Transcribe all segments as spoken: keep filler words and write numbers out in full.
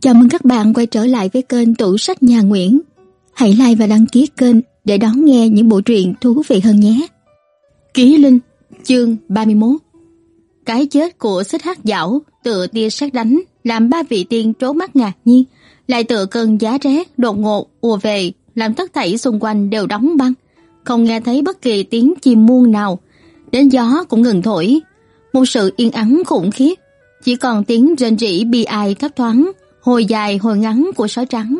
Chào mừng các bạn quay trở lại với kênh Tủ Sách Nhà Nguyễn. Hãy like và đăng ký kênh để đón nghe những bộ truyện thú vị hơn nhé. Ký Linh, chương ba mươi mốt. Cái chết của Xích Hắc Dảo tựa tia sét đánh, làm ba vị tiên trố mắt ngạc nhiên, lại tựa cơn giá rét đột ngột ùa về, làm tất thảy xung quanh đều đóng băng, không nghe thấy bất kỳ tiếng chim muông nào, đến gió cũng ngừng thổi. Một sự yên ắng khủng khiếp, chỉ còn tiếng rên rỉ bi ai thấp thoáng, hồi dài hồi ngắn của sói trắng.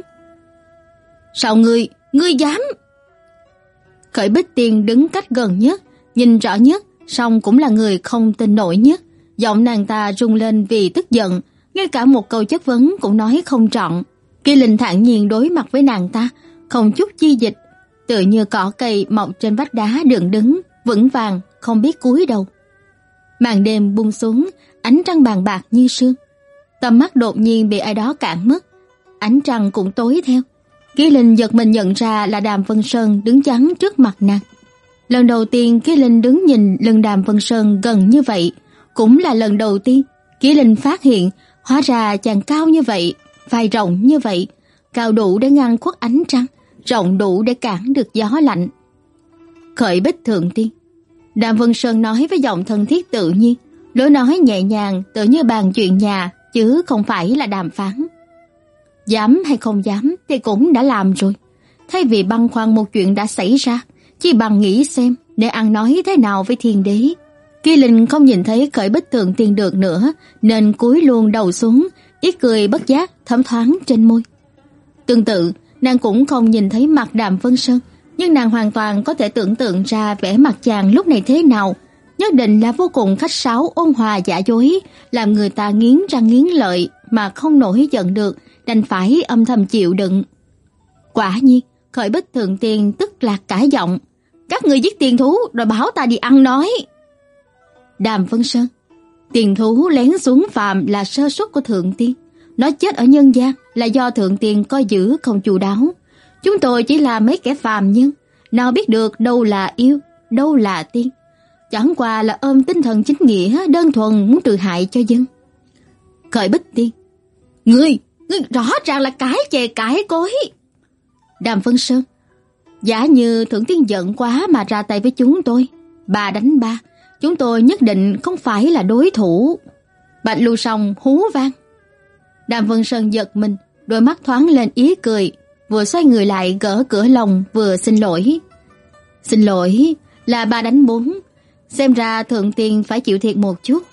Sao ngươi, ngươi dám? Khởi Bích Tiên đứng cách gần nhất, nhìn rõ nhất, song cũng là người không tin nổi nhất. Giọng nàng ta rung lên vì tức giận, ngay cả một câu chất vấn cũng nói không trọn. Kỳ Linh thản nhiên đối mặt với nàng ta, không chút chi dịch, tựa như cỏ cây mọc trên vách đá dựng đứng, vững vàng, không biết cúi đầu. Màn đêm buông xuống, ánh trăng bàn bạc như sương. Tầm mắt đột nhiên bị ai đó cản mất, ánh trăng cũng tối theo. Kỳ Linh giật mình nhận ra là Đàm Vân Sơn đứng chắn trước mặt nàng. Lần đầu tiên Kỳ Linh đứng nhìn lưng Đàm Vân Sơn gần như vậy, cũng là lần đầu tiên Kỳ Linh phát hiện hóa ra chàng cao như vậy, vai rộng như vậy, cao đủ để ngăn khuất ánh trăng, rộng đủ để cản được gió lạnh. Khởi Bích Thượng Tiên, Đàm Vân Sơn nói với giọng thân thiết tự nhiên, lối nói nhẹ nhàng tựa như bàn chuyện nhà, chứ không phải là đàm phán. Dám hay không dám thì cũng đã làm rồi. Thay vì băn khoăn một chuyện đã xảy ra, chỉ bằng nghĩ xem để ăn nói thế nào với thiên đế. Kỳ Linh không nhìn thấy Khởi Bích Thượng Tiên được nữa, nên cúi luôn đầu xuống, ít cười bất giác thấm thoáng trên môi. Tương tự, nàng cũng không nhìn thấy mặt Đàm Vân Sơn, nhưng nàng hoàn toàn có thể tưởng tượng ra vẻ mặt chàng lúc này thế nào. Nhất định là vô cùng khách sáo, ôn hòa giả dối, làm người ta nghiến răng nghiến lợi mà không nổi giận được, đành phải âm thầm chịu đựng. Quả nhiên, Khởi Bích Thượng Tiên tức lạc cả giọng. Các người giết tiền thú rồi bảo ta đi ăn nói. Đàm Vân Sơn, tiền thú lén xuống phàm là sơ suất của Thượng Tiên. Nó chết ở nhân gian là do Thượng Tiên coi giữ không chu đáo. Chúng tôi chỉ là mấy kẻ phàm nhân, nào biết được đâu là yêu, đâu là tiên. Chẳng qua là ôm tinh thần chính nghĩa, đơn thuần muốn trừ hại cho dân. Khởi Bích Tiên, Ngươi, ngươi rõ ràng là cái chè cái cối. Đàm Vân Sơn, giả như Thượng Tiên giận quá mà ra tay với chúng tôi, ba đánh ba, chúng tôi nhất định không phải là đối thủ. Bạch Lưu Song hú vang. Đàm Vân Sơn giật mình, đôi mắt thoáng lên ý cười, vừa xoay người lại gỡ cửa lòng vừa xin lỗi. Xin lỗi, là ba đánh bốn, xem ra Thượng Tiên phải chịu thiệt một chút.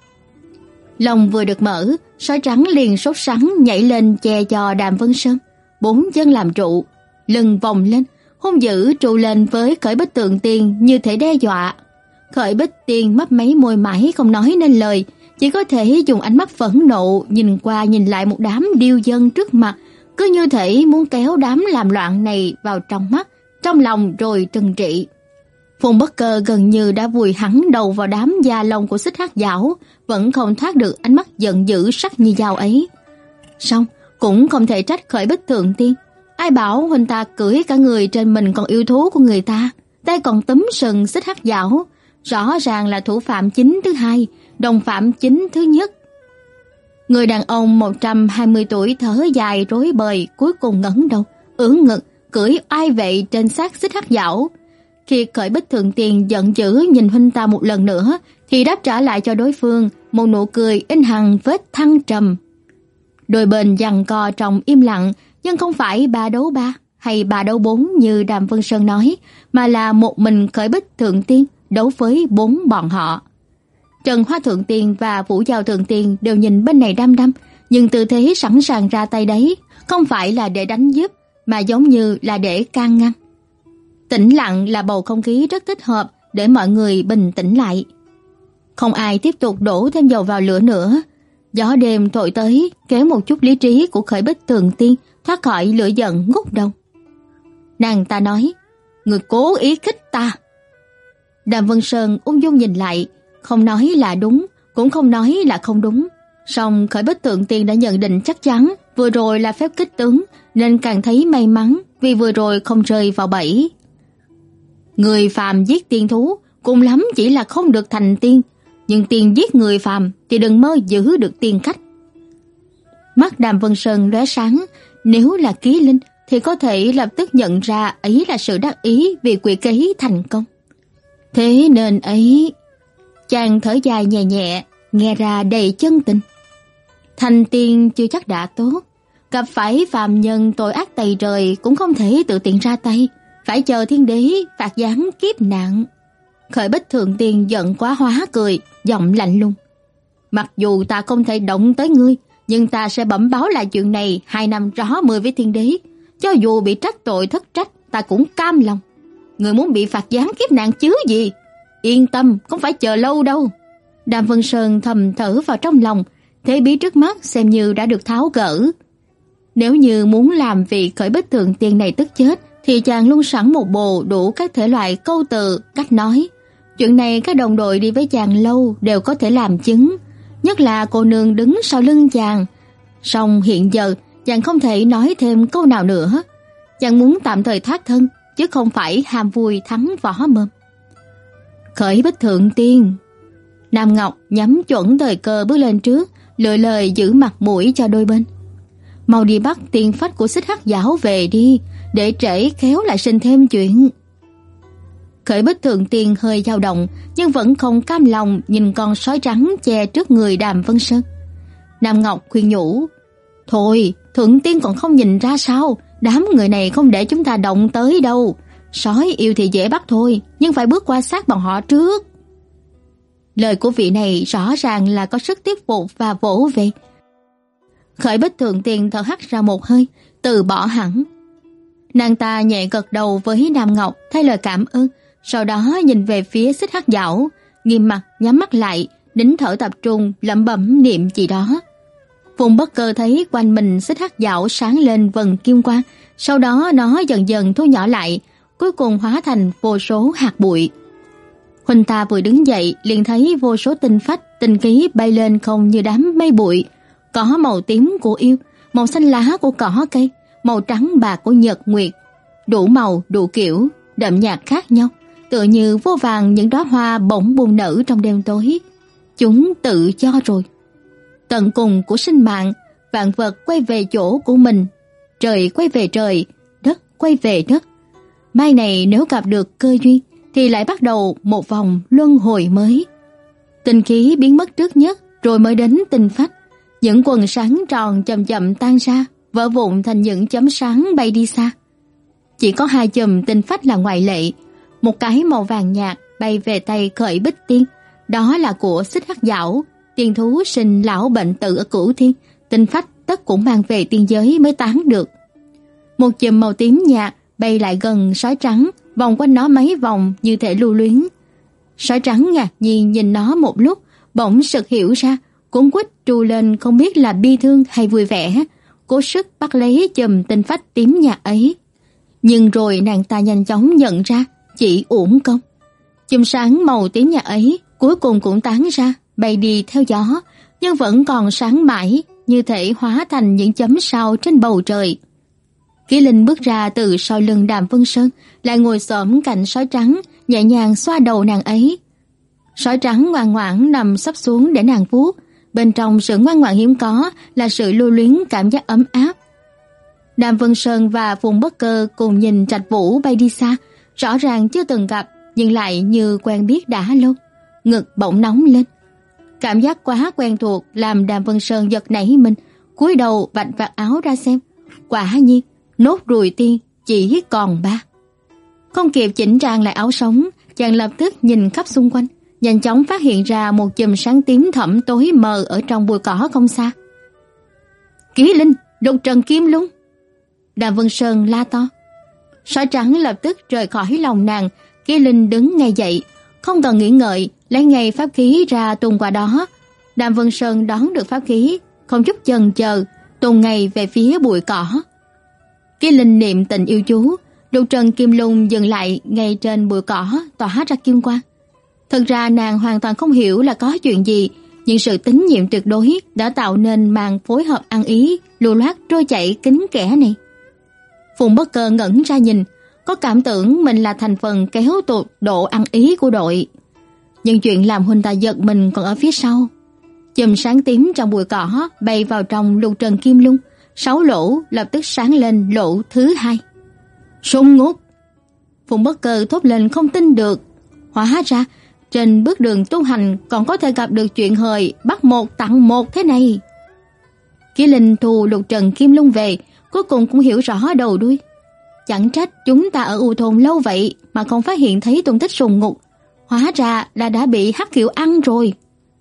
Lòng vừa được mở, sói trắng liền sốt sắng nhảy lên che cho Đàm Vân Sơn, bốn chân làm trụ, lưng vòng lên, hung dữ trụ lên với Khởi Bích Thượng Tiên như thể đe dọa. Khởi Bích Tiên mấp máy môi mãi không nói nên lời, chỉ có thể dùng ánh mắt phẫn nộ nhìn qua nhìn lại một đám điêu dân trước mặt, cứ như thể muốn kéo đám làm loạn này vào trong mắt, trong lòng rồi trừng trị. Phùng Bất Cơ gần như đã vùi hẳn đầu vào đám da lông của Xích Hắc Dảo, vẫn không thoát được ánh mắt giận dữ sắc như dao ấy. Song cũng không thể trách Khởi Bích Thượng Tiên. Ai bảo huynh ta cưỡi cả người trên mình còn yêu thú của người ta, tay còn túm sừng Xích Hắc Dảo, rõ ràng là thủ phạm chính thứ hai, đồng phạm chính thứ nhất. Người đàn ông một trăm hai mươi tuổi thở dài rối bời, cuối cùng ngẩng đầu, ưỡn ngực, cưỡi oai vệ trên xác Xích Hắc Dảo. Khi Khởi Bích Thượng Tiên giận dữ nhìn huynh ta một lần nữa, thì đáp trả lại cho đối phương một nụ cười in hằn vết thăng trầm. Đôi bên giằng co trong im lặng, nhưng không phải ba đấu ba hay ba đấu bốn như Đàm Vân Sơn nói, mà là một mình Khởi Bích Thượng Tiên đấu với bốn bọn họ. Trần Hoa Thượng Tiên và Vũ Giao Thượng Tiên đều nhìn bên này đăm đăm, nhưng tư thế sẵn sàng ra tay đấy, không phải là để đánh giúp, mà giống như là để can ngăn. Tĩnh lặng là bầu không khí rất thích hợp để mọi người bình tĩnh lại. Không ai tiếp tục đổ thêm dầu vào lửa nữa. Gió đêm thổi tới, kéo một chút lý trí của Khởi Bích Thượng Tiên thoát khỏi lửa giận ngút đầu. Nàng ta nói, người cố ý khích ta. Đàm Vân Sơn ung dung nhìn lại, không nói là đúng, cũng không nói là không đúng. Song Khởi Bích Thượng Tiên đã nhận định chắc chắn vừa rồi là phép kích tướng, nên càng thấy may mắn vì vừa rồi không rơi vào bẫy. Người phàm giết tiên thú, cùng lắm chỉ là không được thành tiên, nhưng tiên giết người phàm thì đừng mơ giữ được tiên khách. Mắt Đàm Vân Sơn lóe sáng, nếu là Ký Linh thì có thể lập tức nhận ra ấy là sự đắc ý vì quỷ kế thành công. Thế nên ấy, chàng thở dài nhẹ nhẹ, nghe ra đầy chân tình. Thành tiên chưa chắc đã tốt, gặp phải phàm nhân tội ác tày trời cũng không thể tự tiện ra tay, phải chờ thiên đế phạt giáng kiếp nạn. Khởi Bích Thượng Tiên giận quá hóa cười, giọng lạnh lùng. Mặc dù ta không thể động tới ngươi, nhưng ta sẽ bẩm báo lại chuyện này hai năm rõ mười với thiên đế. Cho dù bị trách tội thất trách, ta cũng cam lòng. Ngươi muốn bị phạt giáng kiếp nạn chứ gì? Yên tâm, không phải chờ lâu đâu. Đàm Vân Sơn thầm thở vào trong lòng, thế bí trước mắt xem như đã được tháo gỡ. Nếu như muốn làm vị Khởi Bích Thượng Tiên này tức chết, thì chàng luôn sẵn một bộ đủ các thể loại câu từ, cách nói. Chuyện này các đồng đội đi với chàng lâu đều có thể làm chứng, nhất là cô nương đứng sau lưng chàng. Song hiện giờ chàng không thể nói thêm câu nào nữa. Chàng muốn tạm thời thoát thân, chứ không phải ham vui thắng võ mồm. Khởi Bích Thượng Tiên. Nam Ngọc nhắm chuẩn thời cơ bước lên trước, lựa lời giữ mặt mũi cho đôi bên. Mau đi bắt tiên phách của Xích Hắc Giảo về đi, để trễ khéo lại sinh thêm chuyện. Khởi Bích Thượng Tiên hơi dao động, nhưng vẫn không cam lòng nhìn con sói trắng che trước người Đàm Vân Sơn. Nam Ngọc khuyên nhủ, thôi, Thượng Tiên còn không nhìn ra sao, đám người này không để chúng ta động tới đâu. Sói yêu thì dễ bắt thôi, nhưng phải bước qua sát bọn họ trước. Lời của vị này rõ ràng là có sức thuyết phục và vỗ về. Khởi Bích Thượng Tiên thở hắt ra một hơi, từ bỏ hẳn. Nàng ta nhẹ gật đầu với Nam Ngọc thay lời cảm ơn, sau đó nhìn về phía Xích Hắc Giảo, nghiêm mặt nhắm mắt lại, nín thở tập trung lẩm bẩm niệm gì đó. Phùng Bất Cơ thấy quanh mình Xích Hắc Giảo sáng lên vầng kim quang, sau đó nó dần dần thu nhỏ lại, cuối cùng hóa thành vô số hạt bụi. Huynh ta vừa đứng dậy liền thấy vô số tinh phách, tinh khí bay lên không như đám mây bụi, có màu tím của yêu, màu xanh lá của cỏ cây, màu trắng bạc của nhật nguyệt, đủ màu đủ kiểu, đậm nhạt khác nhau, tựa như vô vàn những đóa hoa bỗng bùng nở trong đêm tối. Chúng tự do rồi. Tận cùng của sinh mạng, vạn vật quay về chỗ của mình, trời quay về trời, đất quay về đất. Mai này nếu gặp được cơ duyên thì lại bắt đầu một vòng luân hồi mới. Tinh khí biến mất trước nhất, rồi mới đến tinh phách. Những quần sáng tròn chậm chậm tan ra, vỡ vụn thành những chấm sáng bay đi xa. Chỉ có hai chùm tinh phách là ngoại lệ. Một cái màu vàng nhạt bay về tay Khởi Bích Tiên, đó là của Xích Hắc Giảo, tiên thú sinh lão bệnh tử ở Cửu Thiên. Tinh phách tất cũng mang về tiên giới mới tán được. Một chùm màu tím nhạt bay lại gần sói trắng, vòng quanh nó mấy vòng như thể lưu luyến. Sói trắng ngạc nhiên nhìn nó một lúc, bỗng sực hiểu ra, cuống quýt tru lên không biết là bi thương hay vui vẻ, cố sức bắt lấy chùm tinh phách tím nhạt ấy. Nhưng rồi nàng ta nhanh chóng nhận ra, chỉ uổng công. Chùm sáng màu tím nhạt ấy cuối cùng cũng tán ra, bay đi theo gió, nhưng vẫn còn sáng mãi, như thể hóa thành những chấm sao trên bầu trời. Ký Linh bước ra từ sau lưng Đàm Vân Sơn, lại ngồi xổm cạnh sói trắng, nhẹ nhàng xoa đầu nàng ấy. Sói trắng ngoan ngoãn nằm sấp xuống để nàng vuốt, bên trong sự ngoan ngoãn hiếm có là sự lưu luyến cảm giác ấm áp. Đàm Vân Sơn và Phùng Bất Cơ cùng nhìn Trạch Vũ bay đi xa, rõ ràng chưa từng gặp nhưng lại như quen biết đã lâu. Ngực bỗng nóng lên. Cảm giác quá quen thuộc làm Đàm Vân Sơn giật nảy mình, cúi đầu vạch vạt áo ra xem. Quả nhiên, nốt ruồi tiên chỉ còn ba. Không kịp chỉnh trang lại áo sống, chàng lập tức nhìn khắp xung quanh, nhanh chóng phát hiện ra một chùm sáng tím thẫm tối mờ ở trong bụi cỏ không xa. Ký Linh, Lục Trần Kim Lung! Đàm Vân Sơn la to. Sói trắng lập tức rời khỏi lòng nàng. Ký Linh đứng ngay dậy, không cần nghĩ ngợi, lấy ngay pháp khí ra tung qua đó. Đàm Vân Sơn đón được pháp khí, không chút chần chờ, tung ngay về phía bụi cỏ. Ký Linh niệm tình yêu chú, Lục Trần Kim Lung dừng lại ngay trên bụi cỏ, tỏa ra kim quang. Thật ra nàng hoàn toàn không hiểu là có chuyện gì, nhưng sự tín nhiệm tuyệt đối đã tạo nên màn phối hợp ăn ý, lưu loát trôi chảy kín kẽ này. Phùng Bất Cơ ngẩn ra nhìn, có cảm tưởng mình là thành phần kéo tụt độ ăn ý của đội. Nhưng chuyện làm huynh ta giật mình còn ở phía sau. Chùm sáng tím trong bụi cỏ bay vào trong lục trần kim lung, sáu lỗ lập tức sáng lên lỗ thứ hai. Sung ngút! Phùng Bất Cơ thốt lên không tin được. Hóa ra trên bước đường tu hành còn có thể gặp được chuyện hời bắt một tặng một thế này. Ký Linh thu lục trần kim lung về, cuối cùng cũng hiểu rõ đầu đuôi. Chẳng trách chúng ta ở U thôn lâu vậy mà không phát hiện thấy tung tích Sùng Ngục, hóa ra là đã bị Hắc Kiều ăn rồi.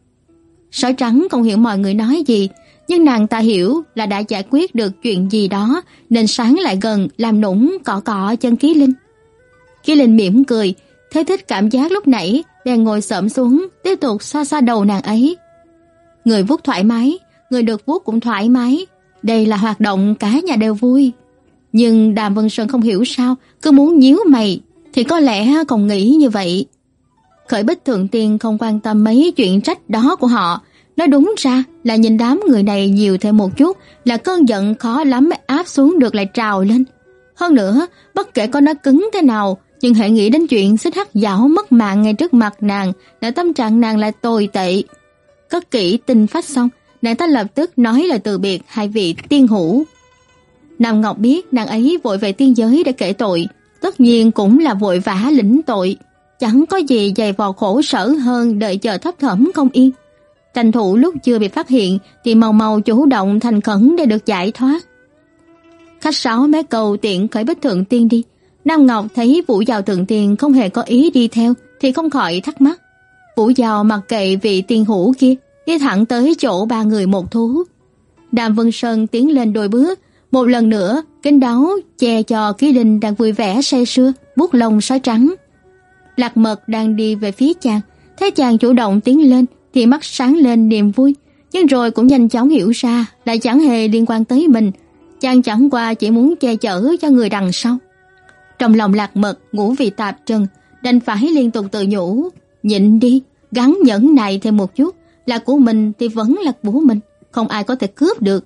Sói trắng không hiểu mọi người nói gì, nhưng nàng ta hiểu là đã giải quyết được chuyện gì đó, nên sáng lại gần làm nũng cọ cọ chân Ký Linh. Ký Linh mỉm cười, thấy thích cảm giác lúc nãy, bèn ngồi xổm xuống, tiếp tục xoa xoa đầu nàng ấy. Người vuốt thoải mái, người được vuốt cũng thoải mái, đây là hoạt động cả nhà đều vui. Nhưng Đàm Vân Sơn không hiểu sao, cứ muốn nhíu mày, thì có lẽ còn nghĩ như vậy. Khởi Bích Thượng Tiên không quan tâm mấy chuyện trách đó của họ, nói đúng ra là nhìn đám người này nhiều thêm một chút là cơn giận khó lắm mới áp xuống được lại trào lên. Hơn nữa, bất kể có nó cứng thế nào, nhưng hãy nghĩ đến chuyện Xích Hắc Giảo mất mạng ngay trước mặt nàng, là tâm trạng nàng lại tồi tệ. Cất kỹ tinh phách xong, nàng ta lập tức nói lời từ biệt hai vị tiên hữu. Nam Ngọc biết nàng ấy vội về tiên giới để kể tội, tất nhiên cũng là vội vã lĩnh tội, chẳng có gì dày vò khổ sở hơn đợi chờ thấp thỏm không yên. Tranh thủ lúc chưa bị phát hiện thì mau mau chủ động thành khẩn để được giải thoát. Khách sáo bé cầu tiện Khởi Bích Thượng Tiên đi, Nam Ngọc thấy Vũ Giao Thượng Tiên không hề có ý đi theo thì không khỏi thắc mắc. Vũ Giao mặc kệ vị tiên hữu kia, đi thẳng tới chỗ ba người một thú. Đàm Vân Sơn tiến lên đôi bước, một lần nữa kính đáo che cho Ký Linh đang vui vẻ say sưa vuốt lông sói trắng. Lạc Mật đang đi về phía chàng, thấy chàng chủ động tiến lên thì mắt sáng lên niềm vui, nhưng rồi cũng nhanh chóng hiểu ra lại chẳng hề liên quan tới mình, chàng chẳng qua chỉ muốn che chở cho người đằng sau. Trong lòng Lạc Mật ngũ vị tạp trần, đành phải liên tục tự nhủ, nhịn đi, gắng nhẫn nại thêm một chút, là của mình thì vẫn là của mình, không ai có thể cướp được.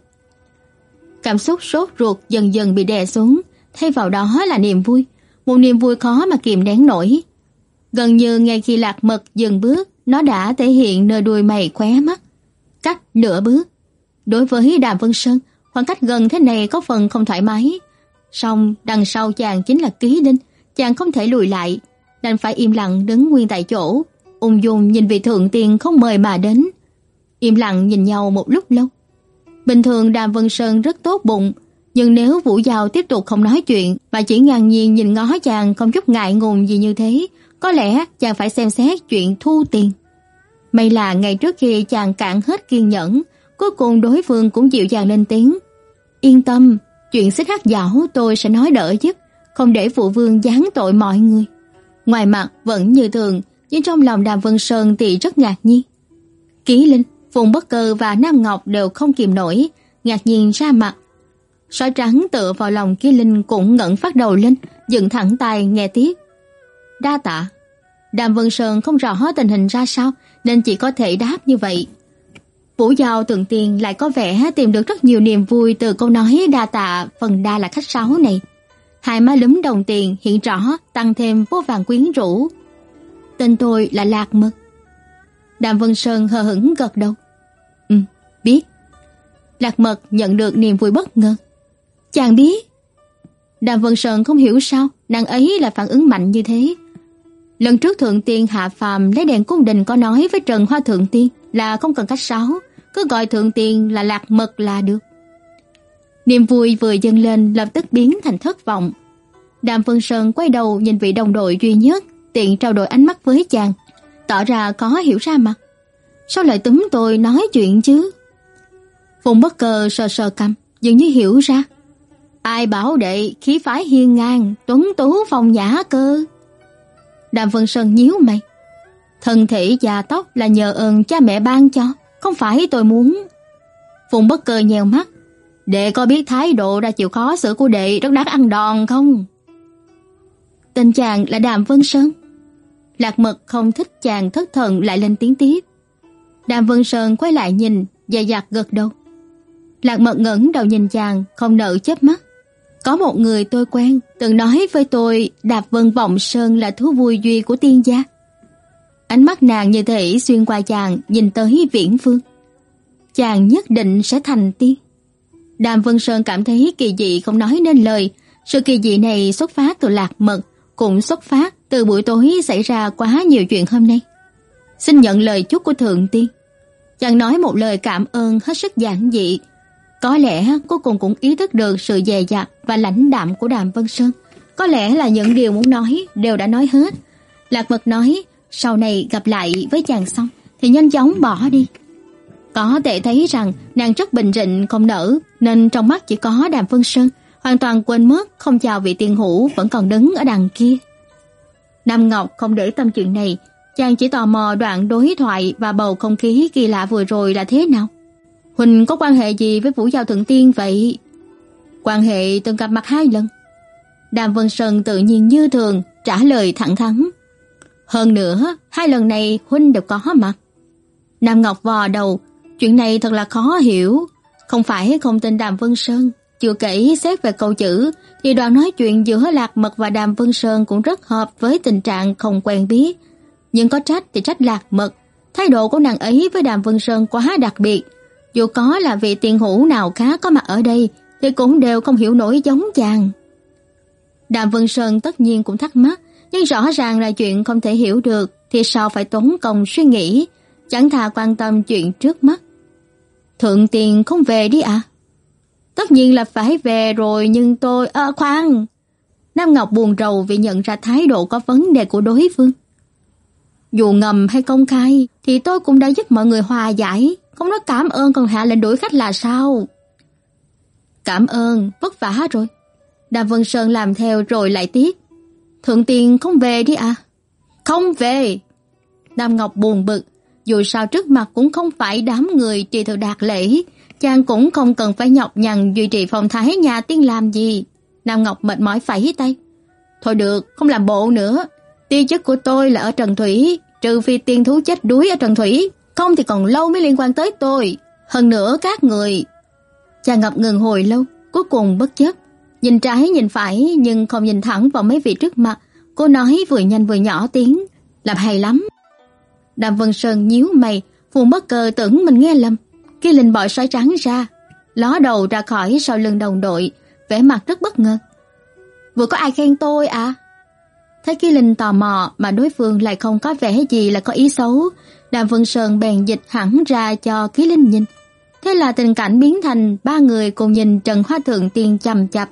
Cảm xúc sốt ruột dần dần bị đè xuống, thay vào đó là niềm vui, một niềm vui khó mà kìm nén nổi. Gần như ngay khi Lạc Mật dừng bước, nó đã thể hiện nơi đuôi mày khóe mắt. Cách nửa bước. Đối với Đàm Vân Sơn, khoảng cách gần thế này có phần không thoải mái. Song đằng sau chàng chính là Ký Linh, chàng không thể lùi lại, đành phải im lặng đứng nguyên tại chỗ, ung dung nhìn vị thượng tiên không mời mà đến. Im lặng nhìn nhau một lúc lâu. Bình thường Đàm Vân Sơn rất tốt bụng, nhưng nếu Vũ Giao tiếp tục không nói chuyện mà chỉ ngang nhiên nhìn ngó chàng không chút ngại ngùng gì như thế, có lẽ chàng phải xem xét chuyện thu tiền. May là ngày trước khi chàng cạn hết kiên nhẫn, cuối cùng đối phương cũng dịu dàng lên tiếng. Yên tâm, chuyện Xích Hắc Giảo tôi sẽ nói đỡ giúp, không để phụ vương giáng tội mọi người. Ngoài mặt vẫn như thường, nhưng trong lòng Đàm Vân Sơn thì rất ngạc nhiên. Ký Linh, Phùng Bất Cơ và Nam Ngọc đều không kìm nổi, ngạc nhiên ra mặt. Sói trắng tựa vào lòng Ký Linh cũng ngẩng phát đầu lên, dựng thẳng tay nghe tiếp. Đa tạ. Đàm Vân Sơn không rõ tình hình ra sao nên chỉ có thể đáp như vậy. Vũ Giao Thượng Tiên lại có vẻ tìm được rất nhiều niềm vui từ câu nói đa tạ phần đa là khách sáo này. Hai má lúm đồng tiền hiện rõ tăng thêm vô vàng quyến rũ. Tên tôi là Lạc Mật. Đàm Vân Sơn hờ hững gật đầu. Ừ, biết. Lạc Mật nhận được niềm vui bất ngờ. Chàng biết. Đàm Vân Sơn không hiểu sao nàng ấy lại phản ứng mạnh như thế. Lần trước Thượng Tiên hạ phàm lấy đèn cung đình có nói với Trần Hoa Thượng Tiên là không cần khách sáo, cứ gọi Thượng Tiên là Lạc Mật là được. Niềm vui vừa dâng lên lập tức biến thành thất vọng. Đàm Vân Sơn quay đầu nhìn vị đồng đội duy nhất, tiện trao đổi ánh mắt với chàng, tỏ ra có hiểu ra mặt. Sao lại túm tôi nói chuyện chứ? Phùng Bất Cơ sờ sờ cằm, dường như hiểu ra. Ai bảo đệ khí phái hiên ngang, tuấn tú phong nhã cơ? Đàm Vân Sơn nhíu mày. Thân thể già tóc là nhờ ơn cha mẹ ban cho, không phải tôi muốn. Phùng Bất Cơ nhèo mắt. Đệ có biết thái độ ra chịu khó xử của đệ rất đáng ăn đòn không? Tên chàng là Đàm Vân Sơn. Lạc Mật không thích chàng thất thần lại lên tiếng tiếp. Đàm Vân Sơn quay lại nhìn, dè dặt gật đầu. Lạc Mật ngẩng đầu nhìn chàng, không nỡ chớp mắt. Có một người tôi quen từng nói với tôi Đạp Vân Vọng Sơn là thú vui duy của tiên gia. Ánh mắt nàng như thể xuyên qua chàng nhìn tới viễn phương. chàng nhất định sẽ thành tiên. Đàm Vân Sơn cảm thấy kỳ dị không nói nên lời. Sự kỳ dị này xuất phát từ Lạc Mật, cũng xuất phát từ buổi tối xảy ra quá nhiều chuyện hôm nay. Xin nhận lời chúc của thượng tiên. Chàng nói một lời cảm ơn hết sức giản dị. Có lẽ cuối cùng cũng ý thức được sự dè dặt và lãnh đạm của Đàm Vân Sơn. Có lẽ là những điều muốn nói đều đã nói hết. Lạc Mật nói sau này gặp lại với chàng xong thì nhanh chóng bỏ đi. Có thể thấy rằng nàng rất bình rịnh không nở, nên trong mắt chỉ có Đàm Vân Sơn, hoàn toàn quên mất không chào vị tiền hữu vẫn còn đứng ở đằng kia. Nam Ngọc không để tâm chuyện này, chàng chỉ tò mò đoạn đối thoại và bầu không khí kỳ lạ vừa rồi là thế nào. Huỳnh có quan hệ gì với Vũ Giao Thượng Tiên vậy? Quan hệ từng gặp mặt hai lần. Đàm Vân Sơn tự nhiên như thường trả lời thẳng thắn. Hơn nữa, hai lần này huynh đều có mặt. Nam Ngọc vò đầu, chuyện này thật là khó hiểu. Không phải không tin Đàm Vân Sơn, chưa kể xét về câu chữ thì đoạn nói chuyện giữa Lạc Mật và Đàm Vân Sơn cũng rất hợp với tình trạng không quen biết. Nhưng có trách thì trách Lạc Mật, thái độ của nàng ấy với Đàm Vân Sơn quá đặc biệt. Dù có là vị tiền hữu nào khác có mặt ở đây thì cũng đều không hiểu nổi giống chàng. Đàm Vân Sơn tất nhiên cũng thắc mắc, nhưng rõ ràng là chuyện không thể hiểu được thì sao phải tốn công suy nghĩ, chẳng thà quan tâm chuyện trước mắt. Thượng tiên không về đi à? Tất nhiên là phải về rồi, nhưng tôi... À, khoan! Nam Ngọc buồn rầu vì nhận ra thái độ có vấn đề của đối phương. Dù ngầm hay công khai thì tôi cũng đã giúp mọi người hòa giải, không nói cảm ơn còn hạ lệnh đuổi khách là sao? Cảm ơn, vất vả rồi. Đàm Vân Sơn làm theo rồi lại tiếp. Thượng tiên không về đi à? Không về! Nam Ngọc buồn bực, dù sao trước mặt cũng không phải đám người trì thừa đạt lễ, chàng cũng không cần phải nhọc nhằn duy trì phong thái nhà tiên làm gì. Nam Ngọc mệt mỏi phẩy tay. Thôi được, không làm bộ nữa. Ti chức của tôi là ở Trần Thủy, trừ phi tiên thú chết đuối ở Trần Thủy, không thì còn lâu mới liên quan tới tôi. Hơn nữa các người... Chàng ngập ngừng hồi lâu, cuối cùng bất chấp. Nhìn trái nhìn phải nhưng không nhìn thẳng vào mấy vị trước mặt. Cô nói vừa nhanh vừa nhỏ tiếng. Làm hay lắm. Đàm Vân Sơn nhíu mày, Phùng Bất Cơ tưởng mình nghe lầm. Khi Linh bọi sói trắng ra, ló đầu ra khỏi sau lưng đồng đội, vẻ mặt rất bất ngờ. Vừa có ai khen tôi à? Thấy Kỳ Linh tò mò mà đối phương lại không có vẻ gì là có ý xấu, Đàm Vân Sơn bèn dịch hẳn ra cho Kỳ Linh nhìn. Thế là tình cảnh biến thành ba người cùng nhìn Trần Hoa Thượng Tiên chằm chằm.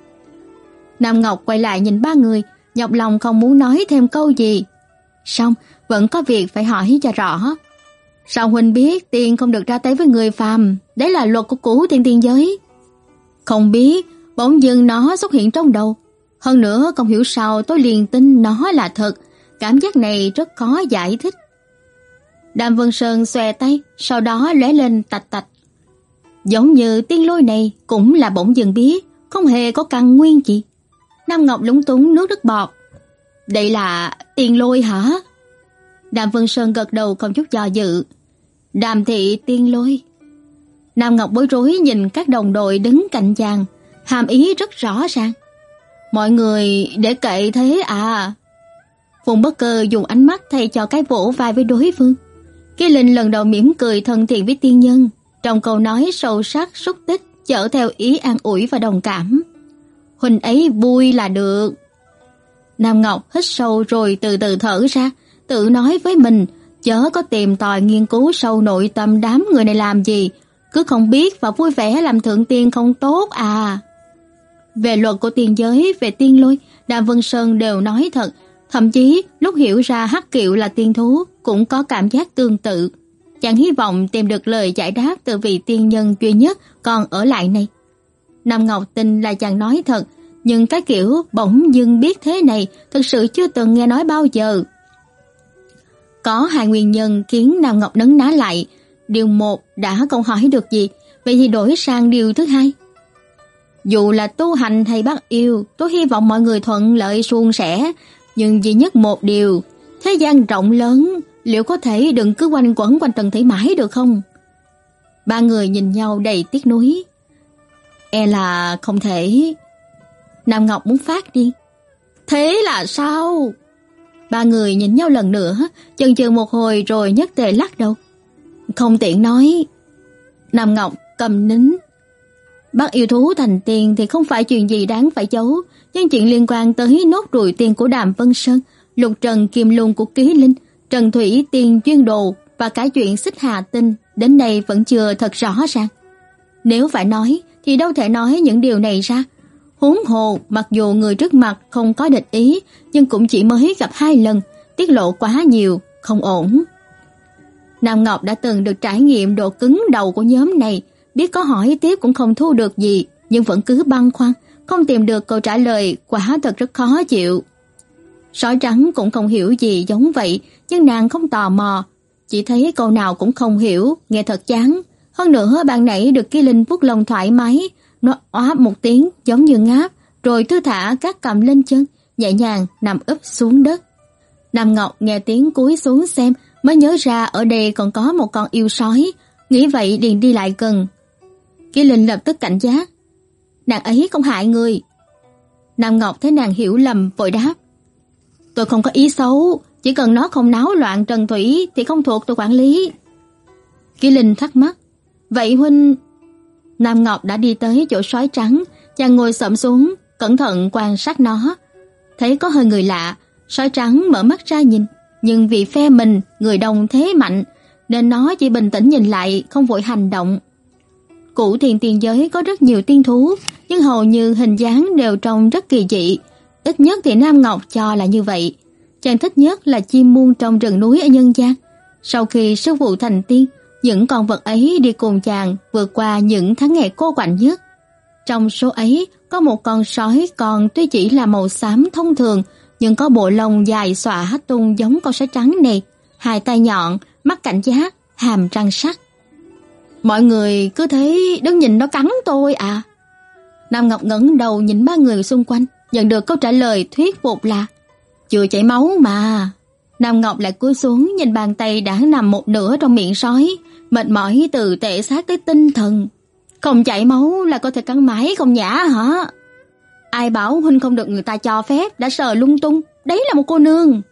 Nam Ngọc quay lại nhìn ba người, nhọc lòng không muốn nói thêm câu gì. Xong, vẫn có việc phải hỏi cho rõ. Sao huynh biết tiên không được ra tay với người phàm? Đấy là luật của cửu tiên tiên giới. Không biết, bỗng dưng nó xuất hiện trong đầu. Hơn nữa không hiểu sao tôi liền tin nó là thật. Cảm giác này rất khó giải thích. Đàm Vân Sơn xòe tay, sau đó lóe lên tạch tạch. Giống như tiên lôi này cũng là bỗng dưng biết, không hề có căn nguyên gì. Nam Ngọc lúng túng nuốt nước bọt. Đây là tiên lôi hả? Đàm Vân Sơn gật đầu không chút do dự. Đàm thị tiên lôi. Nam Ngọc bối rối nhìn các đồng đội đứng cạnh chàng, hàm ý rất rõ ràng. Mọi người để kệ thế à? Phùng Bất Cơ dùng ánh mắt thay cho cái vỗ vai với đối phương. Kỳ Linh lần đầu mỉm cười thân thiện với tiên nhân, trong câu nói sâu sắc xúc tích chở theo ý an ủi và đồng cảm. Huynh ấy vui là được. Nam Ngọc hít sâu rồi từ từ thở ra, tự nói với mình, chớ có tìm tòi nghiên cứu sâu nội tâm đám người này làm gì, cứ không biết và vui vẻ làm thượng tiên không tốt à. Về luật của tiên giới, về tiên lôi, Đàm Vân Sơn đều nói thật, thậm chí lúc hiểu ra Hắc Kiệu là tiên thú cũng có cảm giác tương tự. Chàng hy vọng tìm được lời giải đáp từ vị tiên nhân duy nhất còn ở lại này. Nam Ngọc tin là chàng nói thật, nhưng cái kiểu bỗng dưng biết thế này thực sự chưa từng nghe nói bao giờ. Có hai nguyên nhân khiến Nam Ngọc nấn ná lại. Điều một đã không hỏi được gì, vậy thì đổi sang điều thứ hai. Dù là tu hành hay bắt yêu, tôi hy vọng mọi người thuận lợi suôn sẻ, nhưng duy nhất một điều, thế gian rộng lớn, liệu có thể đừng cứ quanh quẩn quanh Trần Thủy mãi được không? Ba người nhìn nhau đầy tiếc nuối. E là không thể. Nam Ngọc muốn phát điên. Thế là sao? Ba người nhìn nhau lần nữa, chần chừ một hồi rồi nhất tề lắc đầu. Không tiện nói. Nam Ngọc cầm nín. Bắt yêu thú thành tiền thì không phải chuyện gì đáng phải giấu, nhưng chuyện liên quan tới nốt ruồi tiền của Đàm Vân Sơn, lục trần kim luân của Ký Linh, Trần Thủy tiền chuyên đồ và cả chuyện Xích Hà Tinh đến nay vẫn chưa thật rõ ràng. Nếu phải nói thì đâu thể nói những điều này ra. Huống hồ mặc dù người trước mặt không có địch ý, nhưng cũng chỉ mới gặp hai lần, tiết lộ quá nhiều không ổn. Nam Ngọc đã từng được trải nghiệm độ cứng đầu của nhóm này, biết có hỏi tiếp cũng không thu được gì, nhưng vẫn cứ băn khoăn, không tìm được câu trả lời, quả thật rất khó chịu. Sói trắng cũng không hiểu gì giống vậy, nhưng nàng không tò mò, chỉ thấy câu nào cũng không hiểu, nghe thật chán. Hơn nữa ban nãy được Ký Linh vuốt lông thoải mái, nó oáp một tiếng giống như ngáp, rồi thư thả các cầm lên chân, nhẹ nhàng nằm úp xuống đất. Nam Ngọc nghe tiếng cúi xuống xem, mới nhớ ra ở đây còn có một con yêu sói, nghĩ vậy liền đi lại gần. Ký Linh lập tức cảnh giác. Nàng ấy không hại người. Nam Ngọc thấy nàng hiểu lầm vội đáp. Tôi không có ý xấu, chỉ cần nó không náo loạn Trần Thủy thì không thuộc tôi quản lý. Ký Linh thắc mắc. Vậy huynh... Nam Ngọc đã đi tới chỗ sói trắng, chàng ngồi xổm xuống, cẩn thận quan sát nó. Thấy có hơi người lạ, sói trắng mở mắt ra nhìn, nhưng vì phe mình người đông thế mạnh, nên nó chỉ bình tĩnh nhìn lại, không vội hành động. Cửu Thiền Tiên giới có rất nhiều tiên thú, nhưng hầu như hình dáng đều trông rất kỳ dị. Ít nhất thì Nam Ngọc cho là như vậy. Chàng thích nhất là chim muông trong rừng núi ở nhân gian. Sau khi sư phụ thành tiên, những con vật ấy đi cùng chàng vượt qua những tháng ngày cô quạnh nhất. Trong số ấy có một con sói con tuy chỉ là màu xám thông thường, nhưng có bộ lông dài xõa tung giống con sói trắng này, hai tay nhọn, mắt cảnh giác, hàm răng sắc. Mọi người cứ thấy đứng nhìn nó cắn tôi à? Nam Ngọc ngẩng đầu nhìn ba người xung quanh, nhận được câu trả lời thuyết phục là chưa chảy máu mà. Nam Ngọc lại cúi xuống nhìn bàn tay đã nằm một nửa trong miệng sói, mệt mỏi từ thể xác tới tinh thần. Không chảy máu là có thể cắn mãi không nhả hả? Ai bảo huynh không được người ta cho phép, đã sờ lung tung, đấy là một cô nương.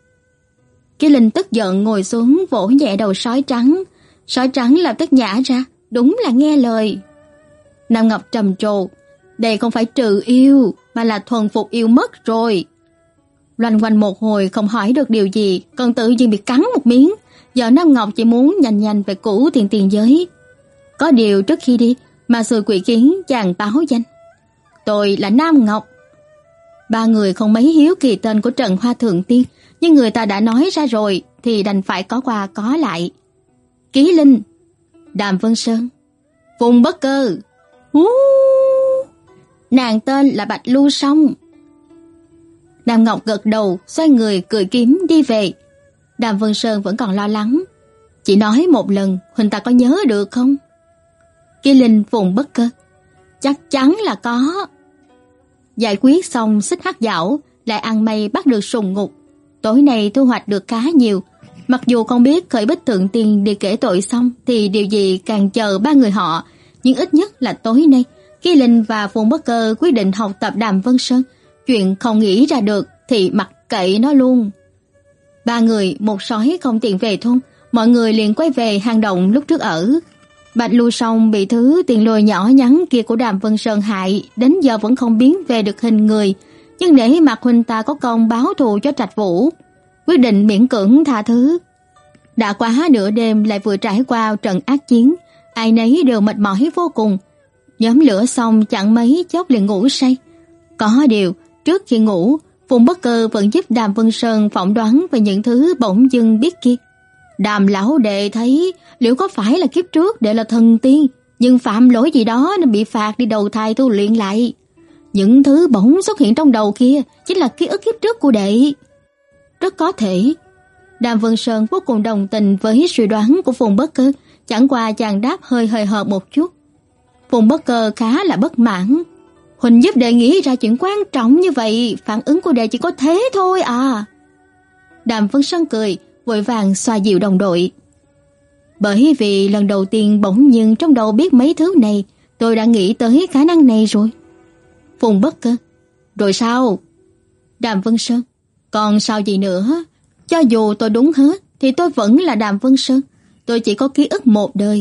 Ký Linh tức giận ngồi xuống vỗ nhẹ đầu sói trắng. Sói trắng lập tức nhả ra, đúng là nghe lời. Nam Ngọc trầm trồ, đây không phải trừ yêu, mà là thuần phục yêu mất rồi. Loanh quanh một hồi không hỏi được điều gì, còn tự nhiên bị cắn một miếng. Giờ Nam Ngọc chỉ muốn nhanh nhanh về Cửu Thiền Tiên giới. Có điều trước khi đi, mà Sư Quỷ Kiến chàng báo danh. Tôi là Nam Ngọc. Ba người không mấy hiếu kỳ tên của Trần Hoa Thượng Tiên, nhưng người ta đã nói ra rồi thì đành phải có qua có lại. Ký Linh, Đàm Vân Sơn, Phùng Bất Cơ. Hú! Nàng tên là Bạch Lưu Song. Đàm Ngọc gật đầu, xoay người cười kiếm đi về. Đàm Vân Sơn vẫn còn lo lắng. Chỉ nói một lần, huynh ta có nhớ được không? Ký Linh, Phùng Bất Cơ. Chắc chắn là có. Giải quyết xong Xích Hắc Dảo, lại ăn may bắt được Sùng Ngục. Tối nay thu hoạch được khá nhiều. Mặc dù không biết Khởi Bích Thượng Tiên đi kể tội xong thì điều gì càng chờ ba người họ, nhưng ít nhất là tối nay, Ký Linh và Phùng Bất Cơ quyết định học tập Đàm Vân Sơn. Chuyện không nghĩ ra được thì mặc kệ nó luôn. Ba người một sói không tiện về thôn, mọi người liền quay về hang động lúc trước ở. Bạch Lưu Song bị thứ tiền lôi nhỏ nhắn kia của Đàm Vân Sơn hại, đến giờ vẫn không biến về được hình người, nhưng để mặc huynh ta có công báo thù cho Trạch Vũ, quyết định miễn cưỡng tha thứ. Đã quá nửa đêm lại vừa trải qua trận ác chiến, ai nấy đều mệt mỏi vô cùng. Nhóm lửa xong chẳng mấy chốc liền ngủ say. Có điều, trước khi ngủ, Phùng Bất Cơ vẫn giúp Đàm Vân Sơn phỏng đoán về những thứ bỗng dưng biết kia. Đàm lão đệ thấy liệu có phải là kiếp trước đệ là thần tiên, nhưng phạm lỗi gì đó nên bị phạt đi đầu thai tu luyện lại. Những thứ bỗng xuất hiện trong đầu kia chính là ký ức kiếp trước của đệ. Rất có thể. Đàm Vân Sơn vô cùng đồng tình với suy đoán của Phùng Bất Cơ, chẳng qua chàng đáp hơi hơi hợt một chút. Phùng Bất Cơ khá là bất mãn. Huỳnh giúp đệ nghĩ ra chuyện quan trọng như vậy, phản ứng của đệ chỉ có thế thôi à. Đàm Vân Sơn cười, vội vàng xoa dịu đồng đội. Bởi vì lần đầu tiên bỗng nhiên trong đầu biết mấy thứ này, tôi đã nghĩ tới khả năng này rồi. Phùng Bất Cơ. Rồi sao? Đàm Vân Sơn. Còn sao gì nữa? Cho dù tôi đúng hết, thì tôi vẫn là Đàm Vân Sơn. Tôi chỉ có ký ức một đời.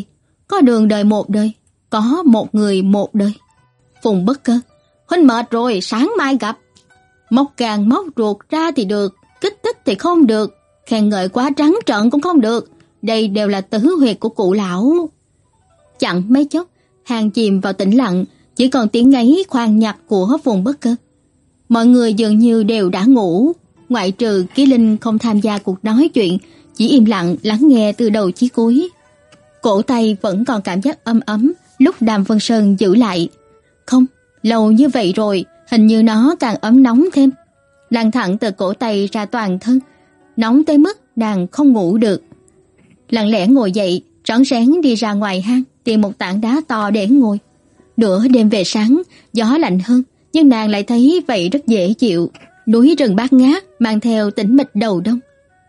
có đường đời một đời, có một người một đời. Phùng Bất Cơ, huynh mệt rồi, sáng mai gặp. Móc càng móc ruột ra thì được, kích thích thì không được, khen ngợi quá trắng trợn cũng không được. Đây đều là tứ huyệt của cụ lão. Chẳng mấy chốc, hang chìm vào tĩnh lặng, chỉ còn tiếng ngáy khoan nhặt của Phùng Bất Cơ. Mọi người dường như đều đã ngủ, ngoại trừ Ký Linh không tham gia cuộc nói chuyện, chỉ im lặng lắng nghe từ đầu chí cuối. Cổ tay vẫn còn cảm giác ấm ấm lúc Đàm Vân Sơn giữ lại. Không, lâu như vậy rồi, hình như nó càng ấm nóng thêm. Lan thẳng từ cổ tay ra toàn thân, nóng tới mức nàng không ngủ được. Lặng lẽ ngồi dậy, rón rén đi ra ngoài hang, tìm một tảng đá to để ngồi. Nửa đêm về sáng, gió lạnh hơn, nhưng nàng lại thấy vậy rất dễ chịu. Núi rừng bát ngát, mang theo tĩnh mịch đầu đông.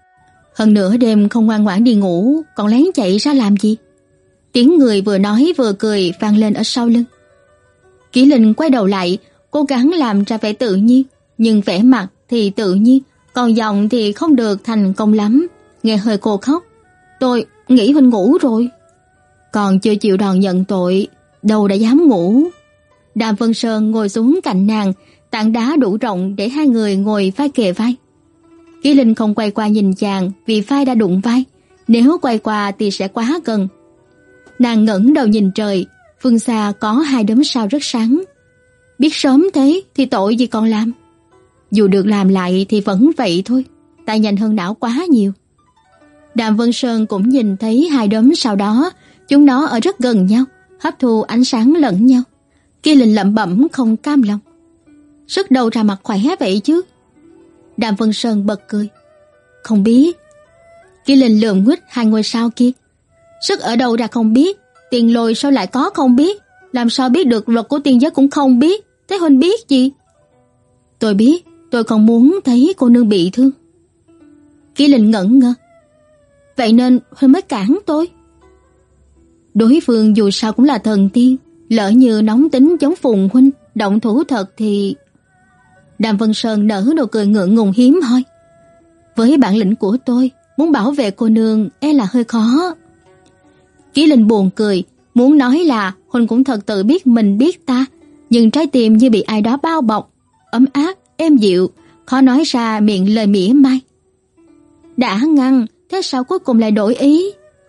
Hơn nửa đêm không ngoan ngoãn đi ngủ, còn lén chạy ra làm gì? Tiếng người vừa nói vừa cười vang lên ở sau lưng. Kỷ Linh quay đầu lại, cố gắng làm ra vẻ tự nhiên, nhưng vẻ mặt thì tự nhiên, còn giọng thì không được thành công lắm, nghe hơi cô khóc. Tôi nghĩ huynh ngủ rồi. Còn chưa chịu đòn nhận tội, đâu đã dám ngủ. Đàm Vân Sơn ngồi xuống cạnh nàng, tảng đá đủ rộng để hai người ngồi vai kề vai. Kỷ Linh không quay qua nhìn chàng vì vai đã đụng vai, nếu quay qua thì sẽ quá gần. Nàng ngẩng đầu nhìn trời, phương xa có hai đốm sao rất sáng. Biết sớm thế thì tội gì còn làm. Dù được làm lại thì vẫn vậy thôi, tay nhanh hơn não quá nhiều. Đàm Vân Sơn cũng nhìn thấy hai đốm sao đó, chúng nó ở rất gần nhau, hấp thu ánh sáng lẫn nhau. Kỷ Linh lẩm bẩm không cam lòng. Sức đâu ra mặt khỏe vậy chứ? Đàm Vân Sơn bật cười. Không biết. Kỷ Linh lườm nguyết hai ngôi sao kia. Sức ở đâu ra không biết, tiền lôi sao lại có không biết, làm sao biết được luật của tiên giới cũng không biết, thế huynh biết gì? Tôi biết, tôi không muốn thấy cô nương bị thương. Kỷ Linh ngẩn ngơ. Vậy nên huynh mới cản tôi. Đối phương dù sao cũng là thần tiên, lỡ như nóng tính giống Phùng huynh, động thủ thật thì... Đàm Vân Sơn nở nụ cười ngượng ngùng hiếm hoi. Với bản lĩnh của tôi, muốn bảo vệ cô nương e là hơi khó. Kỷ Linh buồn cười, muốn nói là huynh cũng thật tự biết mình biết ta, nhưng trái tim như bị ai đó bao bọc, ấm áp, êm dịu, khó nói ra miệng lời mỉa mai. Đã ngăn, thế sao cuối cùng lại đổi ý?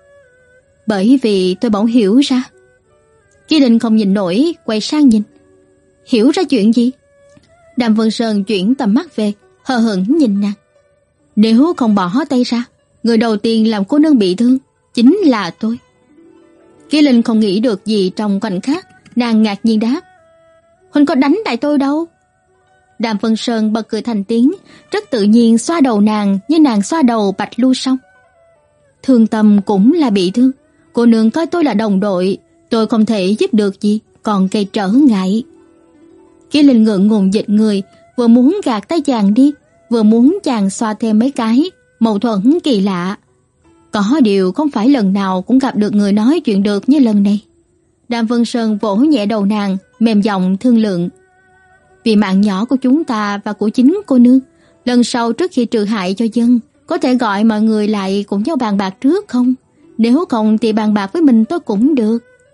Bởi vì tôi bỗng hiểu ra. Kỷ Linh không nhìn nổi, quay sang nhìn. Hiểu ra chuyện gì? Đàm Vân Sơn chuyển tầm mắt về, hờ hững nhìn nàng. Nếu không bỏ tay ra, người đầu tiên làm cô nương bị thương chính là tôi. Kỷ Linh không nghĩ được gì trong khoảnh khắc, nàng ngạc nhiên đáp. Huynh có đánh tại tôi đâu. Đàm Vân Sơn bật cười thành tiếng, rất tự nhiên xoa đầu nàng như nàng xoa đầu Bạch Lưu Song. Thương tâm cũng là bị thương, cô nương coi tôi là đồng đội, tôi không thể giúp được gì, còn gây trở ngại. Kỷ Linh ngượng ngùng dịch người, vừa muốn gạt tay chàng đi, vừa muốn chàng xoa thêm mấy cái, mâu thuẫn kỳ lạ. Có điều không phải lần nào cũng gặp được người nói chuyện được như lần này. Đàm Vân Sơn vỗ nhẹ đầu nàng, mềm giọng thương lượng. Vì mạng nhỏ của chúng ta và của chính cô nương, lần sau trước khi trừ hại cho dân, có thể gọi mọi người lại cùng nhau bàn bạc trước không? Nếu không thì bàn bạc với mình tôi cũng được.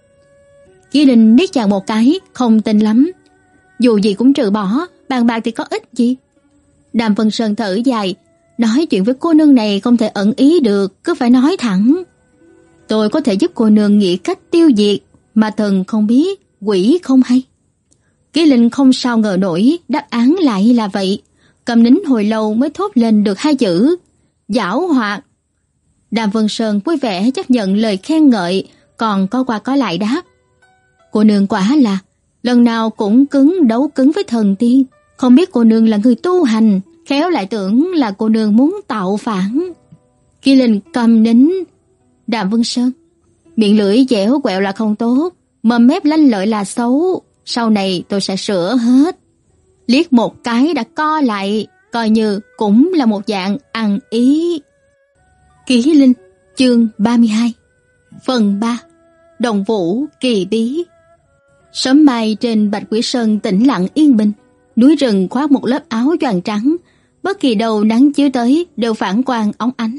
Kỷ Linh liếc chàng một cái, không tin lắm. Dù gì cũng trừ bỏ, bàn bạc thì có ích gì? Đàm Vân Sơn thở dài, nói chuyện với cô nương này không thể ẩn ý được, cứ phải nói thẳng. Tôi có thể giúp cô nương nghĩ cách tiêu diệt, mà thần không biết, quỷ không hay. Kỷ Linh không sao ngờ nổi, đáp án lại là vậy. Cầm nín hồi lâu mới thốt lên được hai chữ, giảo hoạt. Đàm Vân Sơn vui vẻ chấp nhận lời khen ngợi, còn có qua có lại đáp. Cô nương quả là, lần nào cũng cứng đấu cứng với thần tiên, không biết cô nương là người tu hành, khéo lại tưởng là cô nương muốn tạo phản. Kỷ Linh cầm nín. Đàm Vân Sơn, miệng lưỡi dẻo quẹo là không tốt, mồm mép lanh lợi là xấu, sau này tôi sẽ sửa hết. Liếc một cái đã co lại, coi như cũng là một dạng ăn ý. Kỷ Linh, chương ba mươi hai, phần ba, Đồng Vũ kỳ bí. Sớm mai trên Bạch Quỷ Sơn tĩnh lặng yên bình, núi rừng khoác một lớp áo choàng trắng, bất kỳ đâu nắng chiếu tới đều phản quang óng ánh.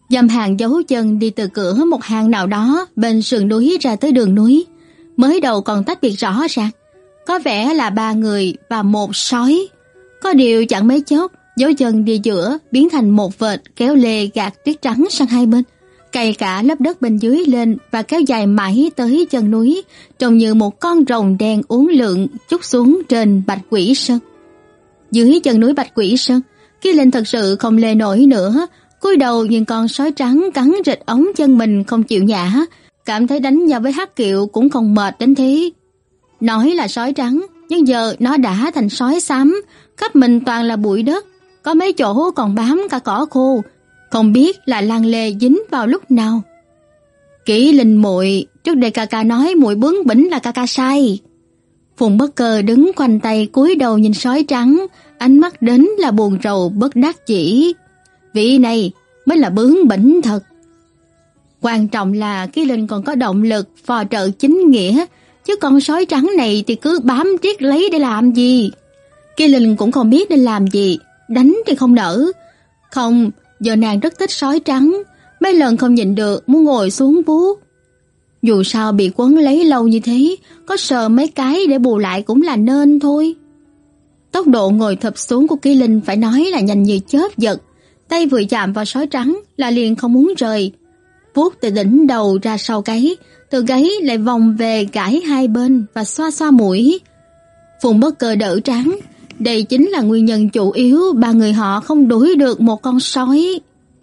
Dâm hàng giấu chân đi từ cửa một hang nào đó bên sườn núi ra tới đường núi. Mới đầu còn tách biệt rõ ràng, có vẻ là ba người và một sói. Có điều chẳng mấy chốc, dấu chân đi giữa biến thành một vệt kéo lê gạt tuyết trắng sang hai bên, cày cả lớp đất bên dưới lên và kéo dài mãi tới chân núi, trông như một con rồng đen uốn lượn chút xuống trên Bạch Quỷ Sơn. Dưới chân núi Bạch Quỷ Sơn, Kỳ Linh thật sự không lê nổi nữa, cúi đầu nhìn con sói trắng cắn rịch ống chân mình không chịu nhả, cảm thấy đánh nhau với Hắc Kiệu cũng không mệt đến thế. Nói là sói trắng, nhưng giờ nó đã thành sói xám, khắp mình toàn là bụi đất, có mấy chỗ còn bám cả cỏ khô, không biết là lăng lê dính vào lúc nào. Kỷ Linh muội, trước đây ca ca nói muội bướng bỉnh là ca ca sai. Phùng Bất Cơ đứng khoanh tay cúi đầu nhìn sói trắng, ánh mắt đến là buồn rầu bất đắc dĩ. Vị này mới là bướng bỉnh thật. Quan trọng là Kỷ Linh còn có động lực phò trợ chính nghĩa, chứ con sói trắng này thì cứ bám riết lấy để làm gì. Kỷ Linh cũng không biết nên làm gì, đánh thì không nỡ. Không, giờ nàng rất thích sói trắng, mấy lần không nhịn được muốn ngồi xuống vuốt. Dù sao bị quấn lấy lâu như thế, có sờ mấy cái để bù lại cũng là nên thôi. Tốc độ ngồi thụp xuống của Kỷ Linh phải nói là nhanh như chớp giật, tay vừa chạm vào sói trắng là liền không muốn rời. Vuốt từ đỉnh đầu ra sau gáy, từ gáy lại vòng về gãi hai bên và xoa xoa mũi. Phùng Bất Cơ đỡ trán, đây chính là nguyên nhân chủ yếu ba người họ không đuổi được một con sói.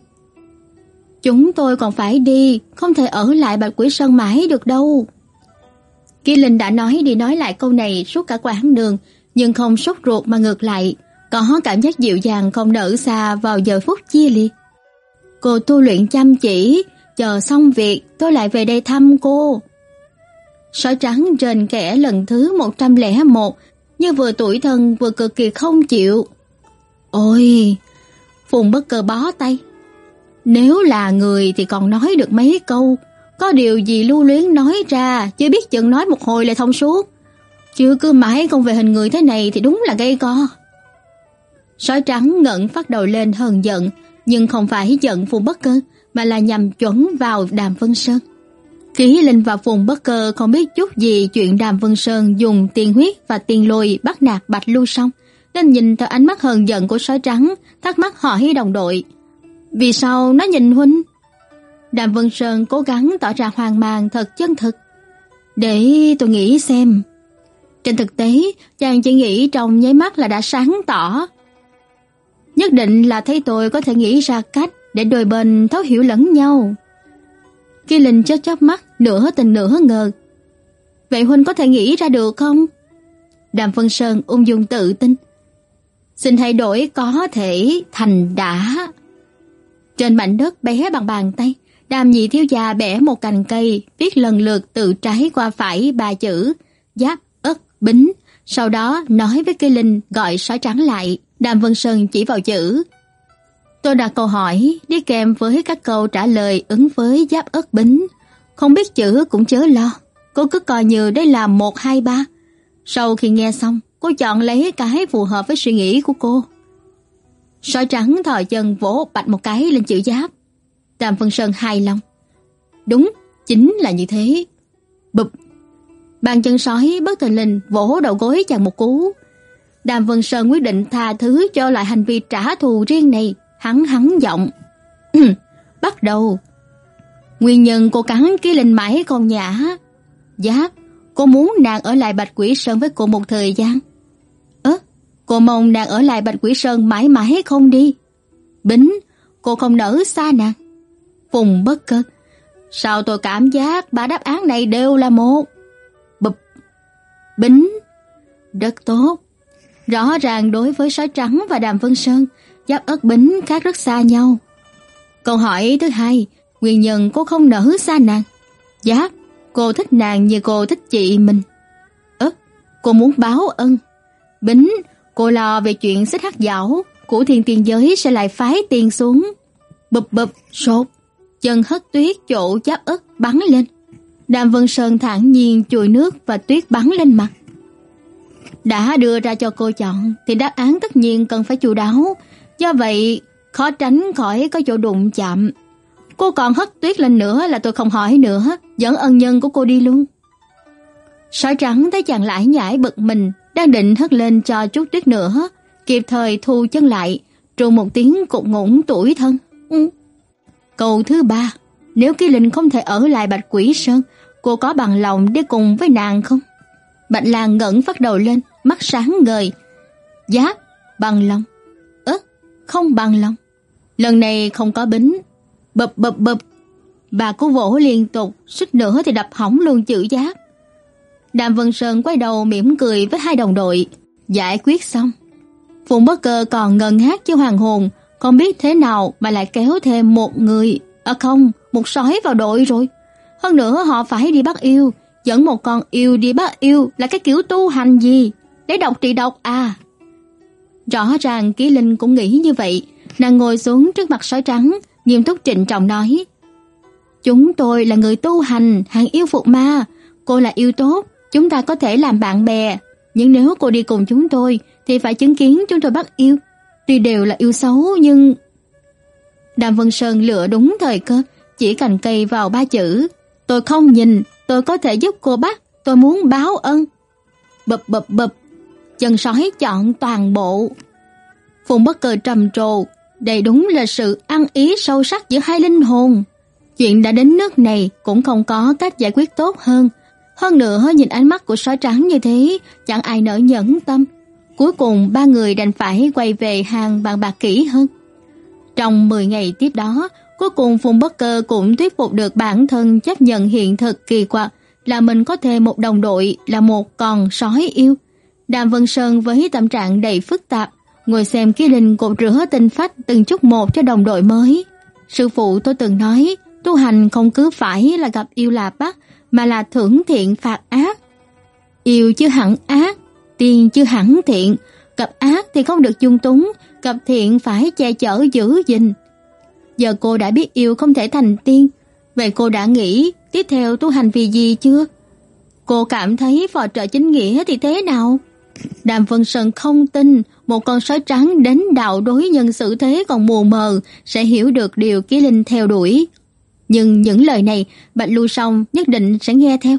Chúng tôi còn phải đi, không thể ở lại Bạch Quỷ Sơn mãi được đâu. Kỳ Linh đã nói đi nói lại câu này suốt cả quãng đường, nhưng không sốt ruột mà ngược lại, có cảm giác dịu dàng không nở xa vào giờ phút chia liệt. Cô tu luyện chăm chỉ, chờ xong việc tôi lại về đây thăm cô. Sói trắng rền kẽ lần thứ một trăm lẻ một, như vừa tủi thân vừa cực kỳ không chịu. Ôi, Phùng Bất Cơ bó tay. Nếu là người thì còn nói được mấy câu, có điều gì lưu luyến nói ra, chưa biết chừng nói một hồi lại thông suốt. Chứ cứ mãi không về hình người thế này thì đúng là gây co. Sói trắng ngẩng phát đầu lên hờn giận, nhưng không phải giận Phùng Bất Cơ, mà là nhằm chuẩn vào Đàm Vân Sơn. Kỷ Linh và Phùng Bất Cơ không biết chút gì chuyện Đàm Vân Sơn dùng tiền huyết và tiền lôi bắt nạt Bạch Lưu Song, nên nhìn theo ánh mắt hờn giận của sói trắng, thắc mắc hỏi đồng đội. Vì sao nó nhìn huynh? Đàm Vân Sơn cố gắng tỏ ra hoang mang thật chân thực. Để tôi nghĩ xem. Trên thực tế, chàng chỉ nghĩ trong nháy mắt là đã sáng tỏ. Nhất định là thấy tôi có thể nghĩ ra cách để đôi bên thấu hiểu lẫn nhau. Kỳ Linh chớp chớp mắt, nửa tin nửa ngờ. Vậy huynh có thể nghĩ ra được không? Đàm Vân Sơn ung dung tự tin. Xin hãy đổi có thể thành đã. Trên mảnh đất bé bằng bàn tay, Đàm nhị thiếu gia bẻ một cành cây, viết lần lượt từ trái qua phải ba chữ Giáp Ất Bính, sau đó nói với Kỳ Linh gọi sói trắng lại. Đàm Vân Sơn chỉ vào chữ. Tôi đặt câu hỏi đi kèm với các câu trả lời ứng với Giáp Ất Bính, không biết chữ cũng chớ lo, cô cứ coi như đây là một hai ba. Sau khi nghe xong, cô chọn lấy cái phù hợp với suy nghĩ của cô. Sói trắng thò chân vỗ bạch một cái lên chữ Giáp. Đàm Vân Sơn hài lòng. Đúng, chính là như thế. Bụp. Bàn chân sói bất thình lình vỗ đầu gối chàng một cú. Đàm Vân Sơn quyết định tha thứ cho loại hành vi trả thù riêng này. Hắn hắn giọng. Bắt đầu. Nguyên nhân cô cắn Kỳ Linh mãi không nhả. Giáp, cô muốn nàng ở lại Bạch Quỷ Sơn với cô một thời gian. Ơ, cô mong nàng ở lại Bạch Quỷ Sơn mãi mãi không đi. Bính, cô không nỡ xa nàng. Phùng Bất Cơ, sao tôi cảm giác ba đáp án này đều là một. Bụp. Bính, rất tốt. Rõ ràng đối với sói trắng và Đàm Vân Sơn, Giáp Ất Bính khác rất xa nhau. Câu hỏi thứ hai, nguyên nhân cô không nỡ xa nàng. Giáp, cô thích nàng như cô thích chị mình. Ơ, cô muốn báo ân. Bính, cô lo về chuyện xích hắc dảo, của thiên tiền giới sẽ lại phái tiền xuống. Bụp bụp, sột, chân hất tuyết chỗ Giáp Ất bắn lên. Đàm Vân Sơn thản nhiên chùi nước và tuyết bắn lên mặt. Đã đưa ra cho cô chọn thì đáp án tất nhiên cần phải chu đáo, do vậy khó tránh khỏi có chỗ đụng chạm. Cô còn hất tuyết lên nữa là tôi không hỏi nữa, dẫn ân nhân của cô đi luôn. Sói trắng thấy chàng lải nhải bực mình, đang định hất lên cho chút tuyết nữa, kịp thời thu chân lại, trù một tiếng cục ngủng tủi thân. Ừ. Câu thứ ba, nếu Ký Linh không thể ở lại Bạch Quỷ Sơn, cô có bằng lòng đi cùng với nàng không? Bạch Lang ngẩng phát đầu lên, mắt sáng ngời. Giáp, bằng lòng. Ơ, không bằng lòng. Lần này không có bính. Bập bập bập. Bà cố vỗ liên tục, suýt nữa thì đập hỏng luôn chữ Giáp. Đàm Vân Sơn quay đầu mỉm cười với hai đồng đội. Giải quyết xong. Phùng Bất Cơ còn ngơ ngác chứ hoàng hồn, không biết thế nào mà lại kéo thêm một người, à không, một sói vào đội rồi. Hơn nữa họ phải đi bắt yêu, dẫn một con yêu đi bắt yêu là cái kiểu tu hành gì? Lấy độc trị độc à? Rõ ràng Ký Linh cũng nghĩ như vậy, nàng ngồi xuống trước mặt sói trắng, nghiêm túc trịnh trọng nói: "Chúng tôi là người tu hành, hàng yêu phục ma, cô là yêu tốt, chúng ta có thể làm bạn bè, nhưng nếu cô đi cùng chúng tôi thì phải chứng kiến chúng tôi bắt yêu. Tuy đều là yêu xấu nhưng..." Đàm Vân Sơn lựa đúng thời cơ, chỉ cành cây vào ba chữ: "Tôi không nhìn, tôi có thể giúp cô bắt, tôi muốn báo ân." Bập bập bập, chân sói chọn toàn bộ. Phùng Bất Cơ trầm trồ, đây đúng là sự ăn ý sâu sắc giữa hai linh hồn. Chuyện đã đến nước này cũng không có cách giải quyết tốt hơn. Hơn nữa nhìn ánh mắt của sói trắng như thế, chẳng ai nỡ nhẫn tâm. Cuối cùng ba người đành phải quay về hang bàn bạc kỹ hơn. Trong mười ngày tiếp đó, cuối cùng Phùng Bất Cơ cũng thuyết phục được bản thân chấp nhận hiện thực kỳ quặc là mình có thêm một đồng đội là một con sói yêu. Đàm Vân Sơn với tâm trạng đầy phức tạp, ngồi xem Ký Linh cột rửa tinh phách từng chút một cho đồng đội mới. Sư phụ tôi từng nói, tu hành không cứ phải là gặp yêu là bắt, mà là thưởng thiện phạt ác. Yêu chứ hẳn ác, tiên chứ hẳn thiện, gặp ác thì không được dung túng, gặp thiện phải che chở giữ gìn. Giờ cô đã biết yêu không thể thành tiên, vậy cô đã nghĩ tiếp theo tu hành vì gì chưa? Cô cảm thấy phò trợ chính nghĩa thì thế nào? Đàm Vân Sơn không tin một con sói trắng đến đạo đối nhân xử thế còn mù mờ sẽ hiểu được điều Ký Linh theo đuổi. Nhưng những lời này Bạch Lưu Song nhất định sẽ nghe theo.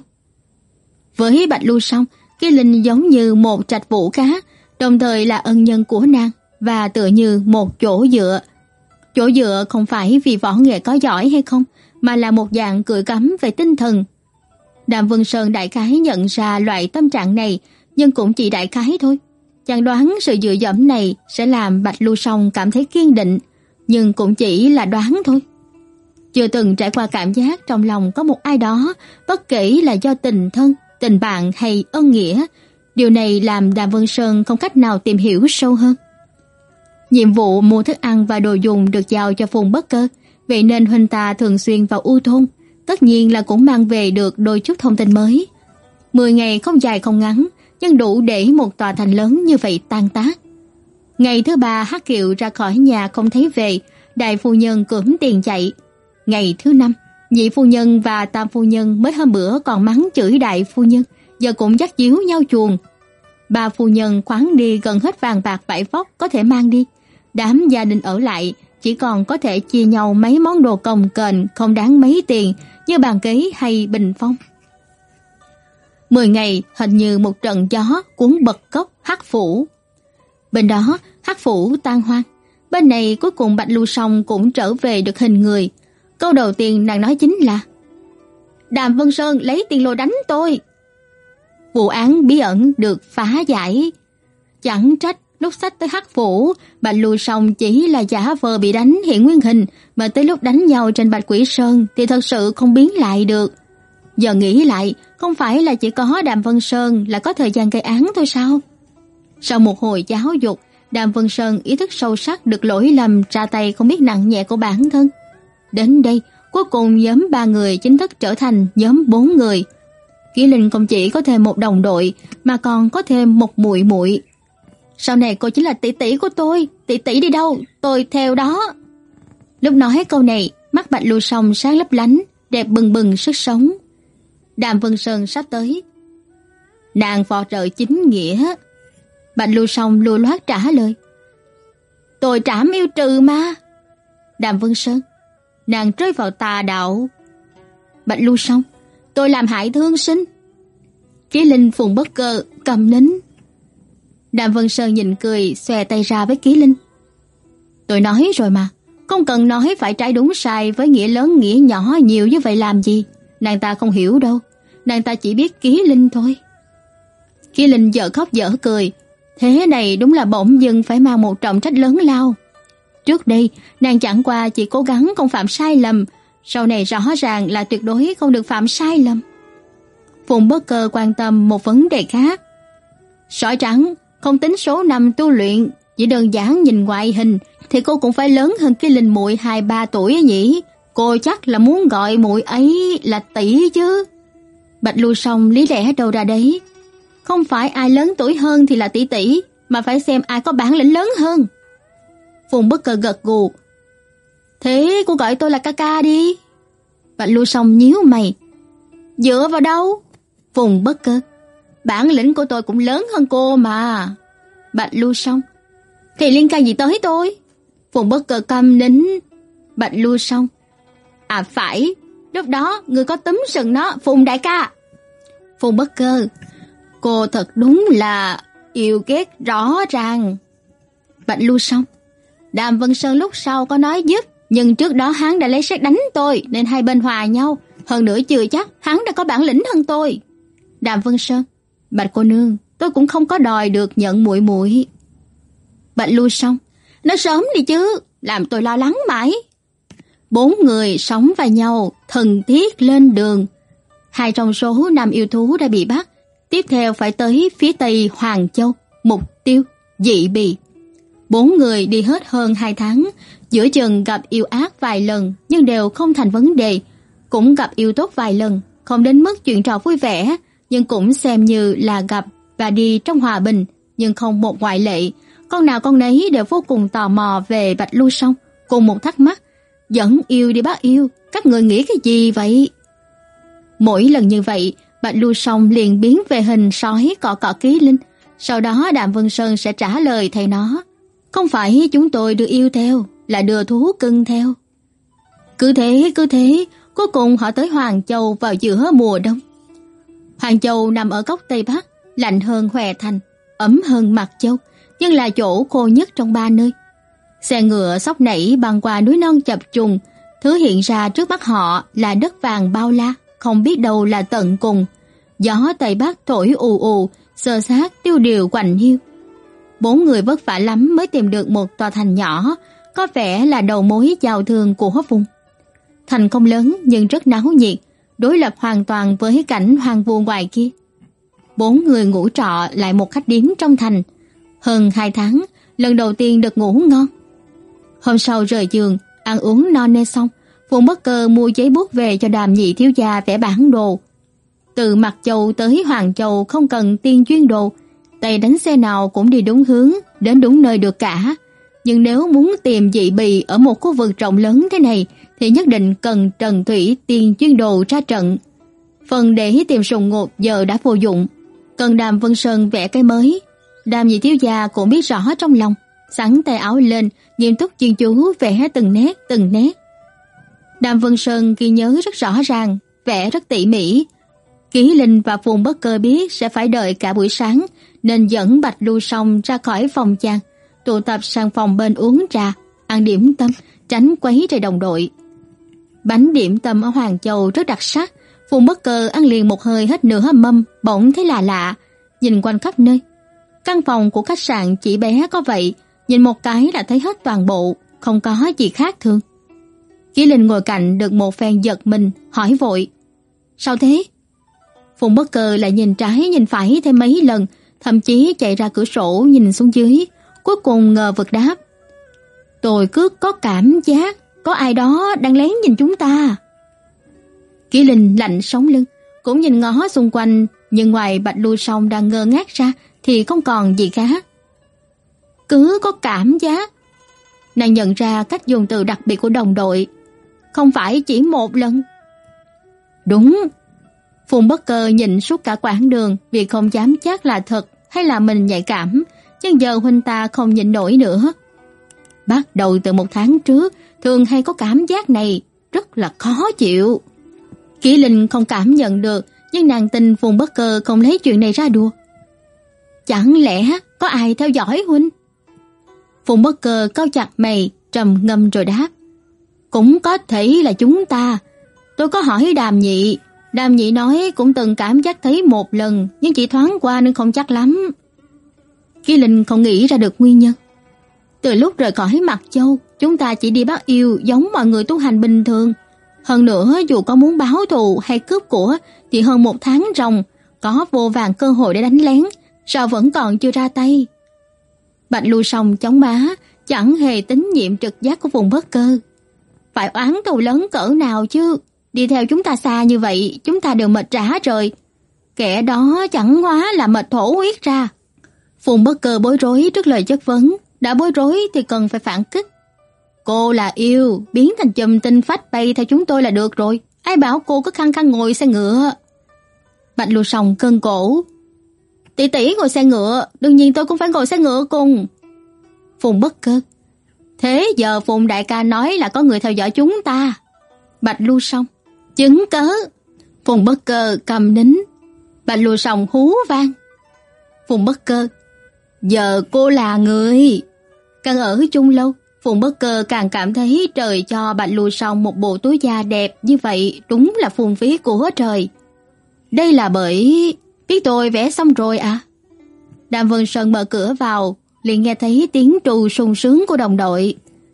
Với Bạch Lưu Song, Ký Linh giống như một trạch vũ cá, đồng thời là ân nhân của nàng và tựa như một chỗ dựa. Chỗ dựa không phải vì võ nghệ có giỏi hay không, mà là một dạng cựa cắm về tinh thần. Đàm Vân Sơn đại khái nhận ra loại tâm trạng này, nhưng cũng chỉ đại khái thôi. Chàng đoán sự dựa dẫm này sẽ làm Bạch Lưu Song cảm thấy kiên định, nhưng cũng chỉ là đoán thôi. Chưa từng trải qua cảm giác trong lòng có một ai đó, bất kể là do tình thân, tình bạn hay ân nghĩa, điều này làm Đàm Vân Sơn không cách nào tìm hiểu sâu hơn. Nhiệm vụ mua thức ăn và đồ dùng được giao cho Phùng Bất Cơ, vậy nên huynh ta thường xuyên vào U thôn, tất nhiên là cũng mang về được đôi chút thông tin mới. Mười ngày không dài không ngắn, nhưng đủ để một tòa thành lớn như vậy tan tác. Ngày thứ ba Hắc Kiều ra khỏi nhà không thấy về, đại phu nhân cưỡng tiền chạy. Ngày thứ năm, nhị phu nhân và tam phu nhân mới hôm bữa còn mắng chửi đại phu nhân, giờ cũng dắt díu nhau chuồng. Ba phu nhân khoáng đi gần hết vàng bạc vải vóc có thể mang đi. Đám gia đình ở lại chỉ còn có thể chia nhau mấy món đồ cồng kềnh không đáng mấy tiền như bàn ghế hay bình phong. Mười ngày hình như một trận gió cuốn bật gốc Hắc phủ. Bên đó Hắc phủ tan hoang, bên này cuối cùng Bạch Lưu Song cũng trở về được hình người. Câu đầu tiên nàng nói chính là: Đàm Vân Sơn lấy tiền lô đánh tôi. Vụ án bí ẩn được phá giải. Chẳng trách lúc sách tới Hắc phủ, Bạch Lưu Song chỉ là giả vờ bị đánh hiện nguyên hình, mà tới lúc đánh nhau trên Bạch Quỷ Sơn thì thật sự không biến lại được. Giờ nghĩ lại, không phải là chỉ có Đàm Vân Sơn là có thời gian gây án thôi sao? Sau một hồi giáo dục, Đàm Vân Sơn ý thức sâu sắc được lỗi lầm ra tay không biết nặng nhẹ của bản thân. Đến đây, cuối cùng nhóm ba người chính thức trở thành nhóm bốn người. Ký Linh không chỉ có thêm một đồng đội, mà còn có thêm một muội muội. Sau này cô chính là tỷ tỷ của tôi, tỷ tỷ đi đâu, tôi theo đó. Lúc nói câu này, mắt Bạch Lưu Song sáng lấp lánh, đẹp bừng bừng sức sống. Đàm Vân Sơn sắp tới. Nàng phò trợ chính nghĩa. Bạch Lưu Song lưu loát trả lời. Tôi trảm yêu trừ mà. Đàm Vân Sơn. nàng rơi vào tà đạo. Bạch Lưu Song, tôi làm hại thương sinh. Ký Linh Phùng Bất Cơ cầm nín. Đàm Vân Sơn nhìn cười, xòe tay ra với Ký Linh. Tôi nói rồi mà, không cần nói phải trái đúng sai với nghĩa lớn nghĩa nhỏ nhiều như vậy làm gì. Nàng ta không hiểu đâu, nàng ta chỉ biết Ký Linh thôi. Ký Linh dở khóc dở cười. Thế này đúng là bỗng dưng phải mang một trọng trách lớn lao. Trước đây, nàng chẳng qua chỉ cố gắng không phạm sai lầm, sau này rõ ràng là tuyệt đối không được phạm sai lầm. Phùng Bất Cơ quan tâm một vấn đề khác. Sỏi trắng không tính số năm tu luyện, chỉ đơn giản nhìn ngoại hình thì cô cũng phải lớn hơn cái Linh muội hai ba tuổi ấy nhỉ. Cô chắc là muốn gọi muội ấy là tỷ chứ. Bạch Lưu Song lý lẽ đâu ra đấy. Không phải ai lớn tuổi hơn thì là tỷ tỷ, mà phải xem ai có bản lĩnh lớn hơn. Phùng Bất Cơ gật gù. Thế cô gọi tôi là ca ca đi. Bạch Lưu Song nhíu mày. Dựa vào đâu? Phùng Bất Cơ. Bản lĩnh của tôi cũng lớn hơn cô mà. Bạch Lưu Song. Thì liên can gì tới tôi? Phùng Bất Cơ câm nín. Bạch Lưu Song. À phải, lúc đó người có túm sừng nó, Phùng đại ca. Phùng Bất Cơ. Cô thật đúng là yêu ghét rõ ràng. Bạch Lưu Song. Đàm Vân Sơn lúc sau có nói giúp, nhưng trước đó hắn đã lấy sét đánh tôi nên hai bên hòa nhau, hơn nữa chưa chắc hắn đã có bản lĩnh hơn tôi. Đàm Vân Sơn. Bạch cô nương, tôi cũng không có đòi được nhận muội muội. Bạch Lưu Song. Nói sớm đi chứ, làm tôi lo lắng mãi. Bốn người sống vào nhau, thân thiết lên đường. Hai trong số năm yêu thú đã bị bắt, tiếp theo phải tới phía tây Hoàng Châu, mục tiêu Dị Bì. Bốn người đi hết hơn hai tháng, giữa chừng gặp yêu ác vài lần nhưng đều không thành vấn đề, cũng gặp yêu tốt vài lần, không đến mức chuyện trò vui vẻ, nhưng cũng xem như là gặp và đi trong hòa bình, nhưng không một ngoại lệ. Con nào con nấy đều vô cùng tò mò về Bạch Lưu Song, cùng một thắc mắc: dẫn yêu đi bắt yêu, các người nghĩ cái gì vậy? Mỗi lần như vậy, Bạch Lưu Song liền biến về hình sói cọ cọ Ký Linh, sau đó Đàm Vân Sơn sẽ trả lời thầy nó: không phải chúng tôi đưa yêu theo, là đưa thú cưng theo. Cứ thế, cứ thế, cuối cùng họ tới Hoàng Châu vào giữa mùa đông. Hoàng Châu nằm ở góc Tây Bắc, lạnh hơn Hoè Thành, ấm hơn Mạc Châu, nhưng là chỗ khô nhất trong ba nơi. Xe ngựa xóc nảy băng qua núi non chập trùng, thứ hiện ra trước mắt họ là đất vàng bao la, không biết đâu là tận cùng. Gió Tây Bắc thổi ù ù, xơ xát tiêu điều quạnh hiu. Bốn người vất vả lắm mới tìm được một tòa thành nhỏ, có vẻ là đầu mối giao thương của vùng. Thành không lớn nhưng rất náo nhiệt, đối lập hoàn toàn với cảnh hoang vu ngoài kia. Bốn người ngủ trọ lại một khách điếm trong thành. Hơn hai tháng, lần đầu tiên được ngủ ngon. Hôm sau rời giường, ăn uống no nê xong, Phùng Bất Cơ mua giấy bút về cho Đàm nhị thiếu gia vẽ bản đồ. Từ Mạc Châu tới Hoàng Châu không cần tiên chuyên đồ, tay đánh xe nào cũng đi đúng hướng, đến đúng nơi được cả. Nhưng nếu muốn tìm Dị Bì ở một khu vực rộng lớn thế này thì nhất định cần Trần Thủy tiên chuyên đồ ra trận. Phần để tìm sùng ngột giờ đã vô dụng, cần Đàm Vân Sơn vẽ cái mới. Đàm nhị thiếu gia cũng biết rõ trong lòng, sắn tay áo lên, nghiêm túc chuyên chú vẽ từng nét từng nét. Đàm Vân Sơn ghi nhớ rất rõ ràng, vẽ rất tỉ mỉ. Ký Linh và Phùng Bất Cơ biết sẽ phải đợi cả buổi sáng, nên dẫn Bạch Lưu Song ra khỏi phòng chàng, tụ tập sang phòng bên uống trà, ăn điểm tâm, tránh quấy rầy đồng đội. Bánh điểm tâm ở Hoàng Châu rất đặc sắc, Phùng Bất Cơ ăn liền một hơi hết nửa mâm, bỗng thấy lạ lạ, nhìn quanh khắp nơi. Căn phòng của khách sạn chỉ bé có vậy, nhìn một cái là thấy hết toàn bộ, không có gì khác thường. Ký Linh ngồi cạnh được một phen giật mình, hỏi vội: sao thế? Phùng Bất Cơ lại nhìn trái nhìn phải thêm mấy lần, thậm chí chạy ra cửa sổ nhìn xuống dưới, cuối cùng ngờ vực đáp: tôi cứ có cảm giác có ai đó đang lén nhìn chúng ta. Ký Linh lạnh sống lưng, cũng nhìn ngó xung quanh, nhưng ngoài Bạch Lưu Song đang ngơ ngác ra thì không còn gì khác. Cứ có cảm giác. Nàng nhận ra cách dùng từ đặc biệt của đồng đội, không phải chỉ một lần. Đúng. Phùng Bất Cơ nhìn suốt cả quãng đường, vì không dám chắc là thật hay là mình nhạy cảm, nhưng giờ huynh ta không nhịn nổi nữa. Bắt đầu từ một tháng trước, thường hay có cảm giác này, rất là khó chịu. Kỷ Linh không cảm nhận được, nhưng nàng tin Phùng Bất Cơ không lấy chuyện này ra đùa. Chẳng lẽ có ai theo dõi huynh? Phùng Bất Cơ cau chặt mày, trầm ngâm rồi đáp. Cũng có thể là chúng ta. Tôi có hỏi Đàm Nhị, Đàm Nhị nói cũng từng cảm giác thấy một lần, nhưng chỉ thoáng qua nên không chắc lắm. Kỷ Linh không nghĩ ra được nguyên nhân. Từ lúc rời khỏi Mặc Châu, chúng ta chỉ đi bắt yêu giống mọi người tu hành bình thường. Hơn nữa, dù có muốn báo thù hay cướp của thì hơn một tháng ròng, có vô vàn cơ hội để đánh lén, sao vẫn còn chưa ra tay? Bạch Lưu Song chống má, chẳng hề tín nhiệm trực giác của Phùng Bất Cơ. Phải oán thù lớn cỡ nào chứ? Đi theo chúng ta xa như vậy, chúng ta đều mệt rã rồi. Kẻ đó chẳng hóa là mệt thổ huyết ra. Phùng Bất Cơ bối rối trước lời chất vấn, đã bối rối thì cần phải phản kích. Cô là yêu, biến thành chùm tinh phách bay theo chúng tôi là được rồi. Ai bảo cô cứ khăng khăng ngồi xe ngựa? Bạch Lưu Song cơn cổ. Tỷ tỷ ngồi xe ngựa, đương nhiên tôi cũng phải ngồi xe ngựa cùng. Phùng Bất Cơ. Thế giờ Phùng đại ca nói là có người theo dõi chúng ta. Bạch Lưu Song. Chứng cớ. Phùng Bất Cơ cầm nín. Bạch Lưu Song hú vang. Phùng Bất Cơ. Giờ cô là người. Càng ở chung lâu, Phùng Bất Cơ càng cảm thấy trời cho Bạch Lưu Song một bộ túi da đẹp như vậy đúng là phung phí của trời. Đây là bởi biết tôi vẽ xong rồi à? Đàm Vân Sơn mở cửa vào, liền nghe thấy tiếng trù sung sướng của đồng đội.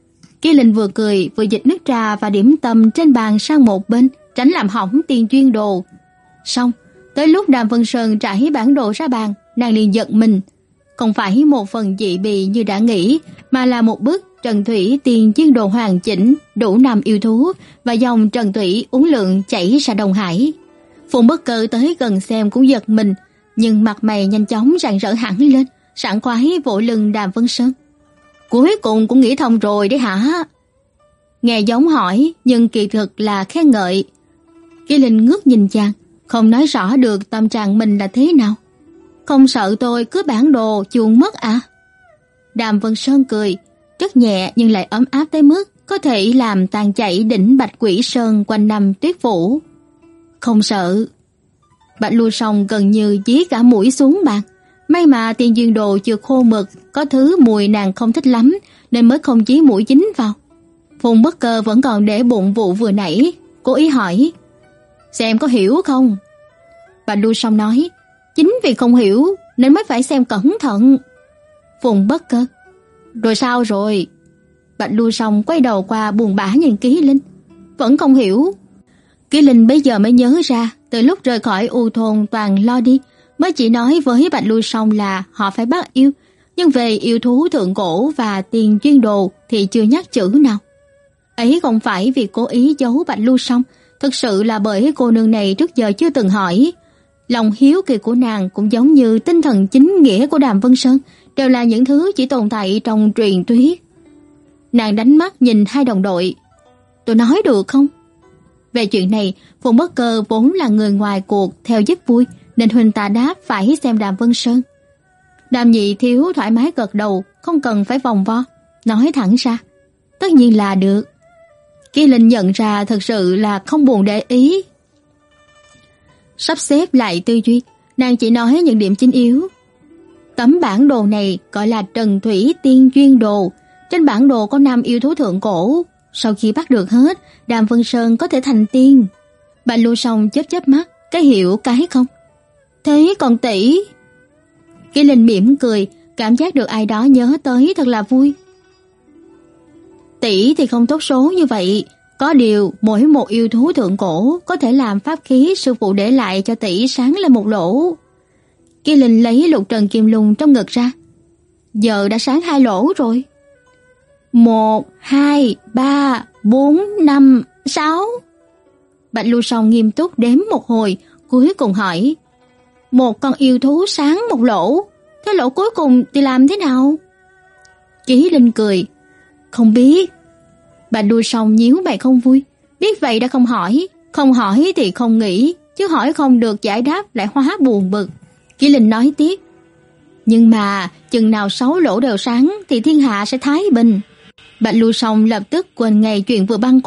Kỷ Linh vừa cười vừa dịch nước trà và điểm tâm trên bàn sang một bên, tránh làm hỏng tiền chuyên đồ. Xong, tới lúc Đàm Vân Sơn trải bản đồ ra bàn, nàng liền giật mình. Không phải một phần dị bì như đã nghĩ, mà là một bức trần thủy tiền chuyên đồ hoàn chỉnh, đủ năm yêu thú và dòng trần thủy uốn lượn chảy ra Đông Hải. Phùng Bất Cơ tới gần xem cũng giật mình, nhưng mặt mày nhanh chóng rạng rỡ hẳn lên, sảng khoái vỗ lưng Đàm Vân Sơn. Cuối cùng cũng nghĩ thông rồi đấy hả? Nghe giống hỏi, nhưng kỳ thực là khen ngợi. Kỷ Linh ngước nhìn chàng, không nói rõ được tâm trạng mình là thế nào. Không sợ tôi cướp bản đồ chuồn mất à? Đàm Vân Sơn cười, rất nhẹ nhưng lại ấm áp tới mức có thể làm tan chảy đỉnh Bạch Quỷ Sơn quanh năm tuyết phủ. Không sợ. Bạch Lưu Song gần như dí cả mũi xuống bàn. May mà tiền duyên đồ chưa khô mực, có thứ mùi nàng không thích lắm nên mới không dí mũi dính vào. Phùng Bất Cơ vẫn còn để bụng vụ vừa nãy, cố ý hỏi: "Xem có hiểu không?" Bạch Lưu Song nói: "Chính vì không hiểu nên mới phải xem cẩn thận." Phùng Bất Cơ: "Rồi sao rồi?" Bạch Lưu Song quay đầu qua buồn bã nhìn Kỷ Linh. Vẫn không hiểu. Kỷ Linh bây giờ mới nhớ ra, từ lúc rời khỏi U thôn toàn lo đi, mới chỉ nói với Bạch Lưu Song là họ phải bắt yêu, nhưng về yêu thú thượng cổ và tiền chuyên đồ thì chưa nhắc chữ nào. Ấy không phải vì cố ý giấu Bạch Lưu Song, thực sự là bởi cô nương này trước giờ chưa từng hỏi. Lòng hiếu kỳ của nàng cũng giống như tinh thần chính nghĩa của Đàm Vân Sơn, đều là những thứ chỉ tồn tại trong truyền thuyết. Nàng đánh mắt nhìn hai đồng đội. "Tôi nói được không?" Về chuyện này, Phùng Bất Cơ vốn là người ngoài cuộc theo giúp vui, nên huynh ta đáp phải xem Đàm Vân Sơn. Đàm Nhị thiếu thoải mái gật đầu, không cần phải vòng vo, nói thẳng ra: "Tất nhiên là được." Kỷ Linh nhận ra thật sự là không buồn để ý. Sắp xếp lại tư duy, nàng chỉ nói những điểm chính yếu. Tấm bản đồ này gọi là Trần Thủy Tiên Duyên Đồ. Trên bản đồ có năm yêu thú thượng cổ. Sau khi bắt được hết, Đàm Vân Sơn có thể thành tiên. Bạch Lưu Song chớp chớp mắt, cái hiểu cái không. Thế còn tỷ? Kỷ Linh mỉm cười, cảm giác được ai đó nhớ tới thật là vui. Tỷ thì không tốt số như vậy. Có điều, mỗi một yêu thú thượng cổ có thể làm pháp khí sư phụ để lại cho tỷ sáng lên một lỗ. Kỷ Linh lấy lục trần kim lung trong ngực ra. Giờ đã sáng hai lỗ rồi. Một, hai, ba, bốn, năm, sáu. Bạch Lưu Song nghiêm túc đếm một hồi, cuối cùng hỏi: "Một con yêu thú sáng một lỗ, thế lỗ cuối cùng thì làm thế nào?" Kỷ Linh cười: "Không biết." Bạch Lưu Song nhíu mày không vui, biết vậy đã không hỏi, không hỏi thì không nghĩ, chứ hỏi không được giải đáp lại hóa buồn bực. Kỷ Linh nói tiếp: "Nhưng mà chừng nào sáu lỗ đều sáng thì thiên hạ sẽ thái bình." Bạch Lưu Song lập tức quên ngay chuyện vừa băn khoăn,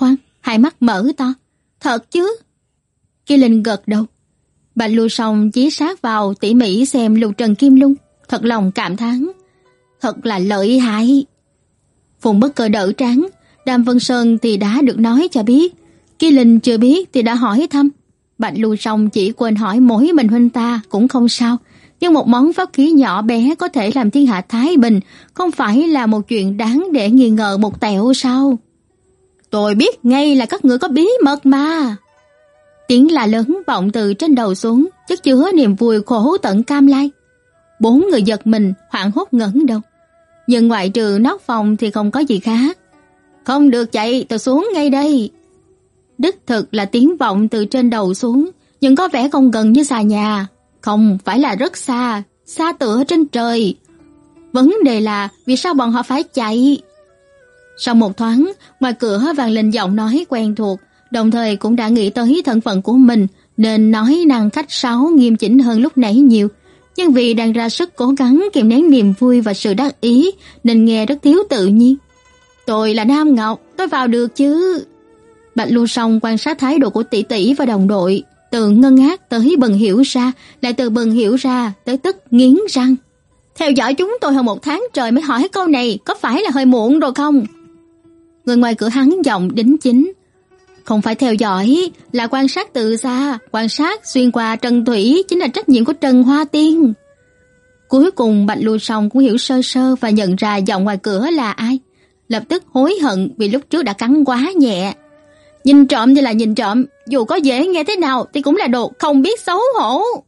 hai mắt mở to. Thật chứ? Kỳ Linh gật đầu. Bạch Lưu Song chí sát vào tỉ mỉ xem Lục Trần Kim Lung, thật lòng cảm thán. Thật là lợi hại. Phùng Bất Cơ đỡ trán, Đàm Vân Sơn thì đã được nói cho biết. Kỳ Linh chưa biết thì đã hỏi thăm. Bạch Lưu Song chỉ quên hỏi mỗi mình huynh ta cũng không sao. Nhưng một món pháp khí nhỏ bé có thể làm thiên hạ thái bình, không phải là một chuyện đáng để nghi ngờ một tẹo sao? Tôi biết ngay là các ngươi có bí mật mà. Tiếng la lớn vọng từ trên đầu xuống, chất chứa niềm vui khổ tận cam lai. Bốn người giật mình, hoảng hốt ngẩng đầu. Nhưng ngoại trừ nóc phòng thì không có gì khác. Không được chạy, tôi xuống ngay đây. Đích thực là tiếng vọng từ trên đầu xuống, nhưng có vẻ không gần như xà nhà. Không phải là rất xa, xa tựa trên trời. Vấn đề là vì sao bọn họ phải chạy? Sau một thoáng, ngoài cửa vang lên giọng nói quen thuộc, đồng thời cũng đã nghĩ tới thân phận của mình, nên nói năng khách sáo nghiêm chỉnh hơn lúc nãy nhiều. Nhưng vì đang ra sức cố gắng kiềm nén niềm vui và sự đắc ý, nên nghe rất thiếu tự nhiên. Tôi là Nam Ngọc, tôi vào được chứ? Bạch Lưu Song quan sát thái độ của tỷ tỷ và đồng đội, từ ngơ ngác tới bừng hiểu ra, lại từ bừng hiểu ra tới tức nghiến răng. Theo dõi chúng tôi hơn một tháng trời mới hỏi câu này, có phải là hơi muộn rồi không? Người ngoài cửa hắn giọng đính chính. Không phải theo dõi, là quan sát từ xa, quan sát xuyên qua Trần Thủy chính là trách nhiệm của Trần Hoa Tiên. Cuối cùng Bạch Lưu Song cũng hiểu sơ sơ và nhận ra giọng ngoài cửa là ai. Lập tức hối hận vì lúc trước đã cắn quá nhẹ. Nhìn trộm thì là nhìn trộm, dù có dễ nghe thế nào thì cũng là đồ không biết xấu hổ.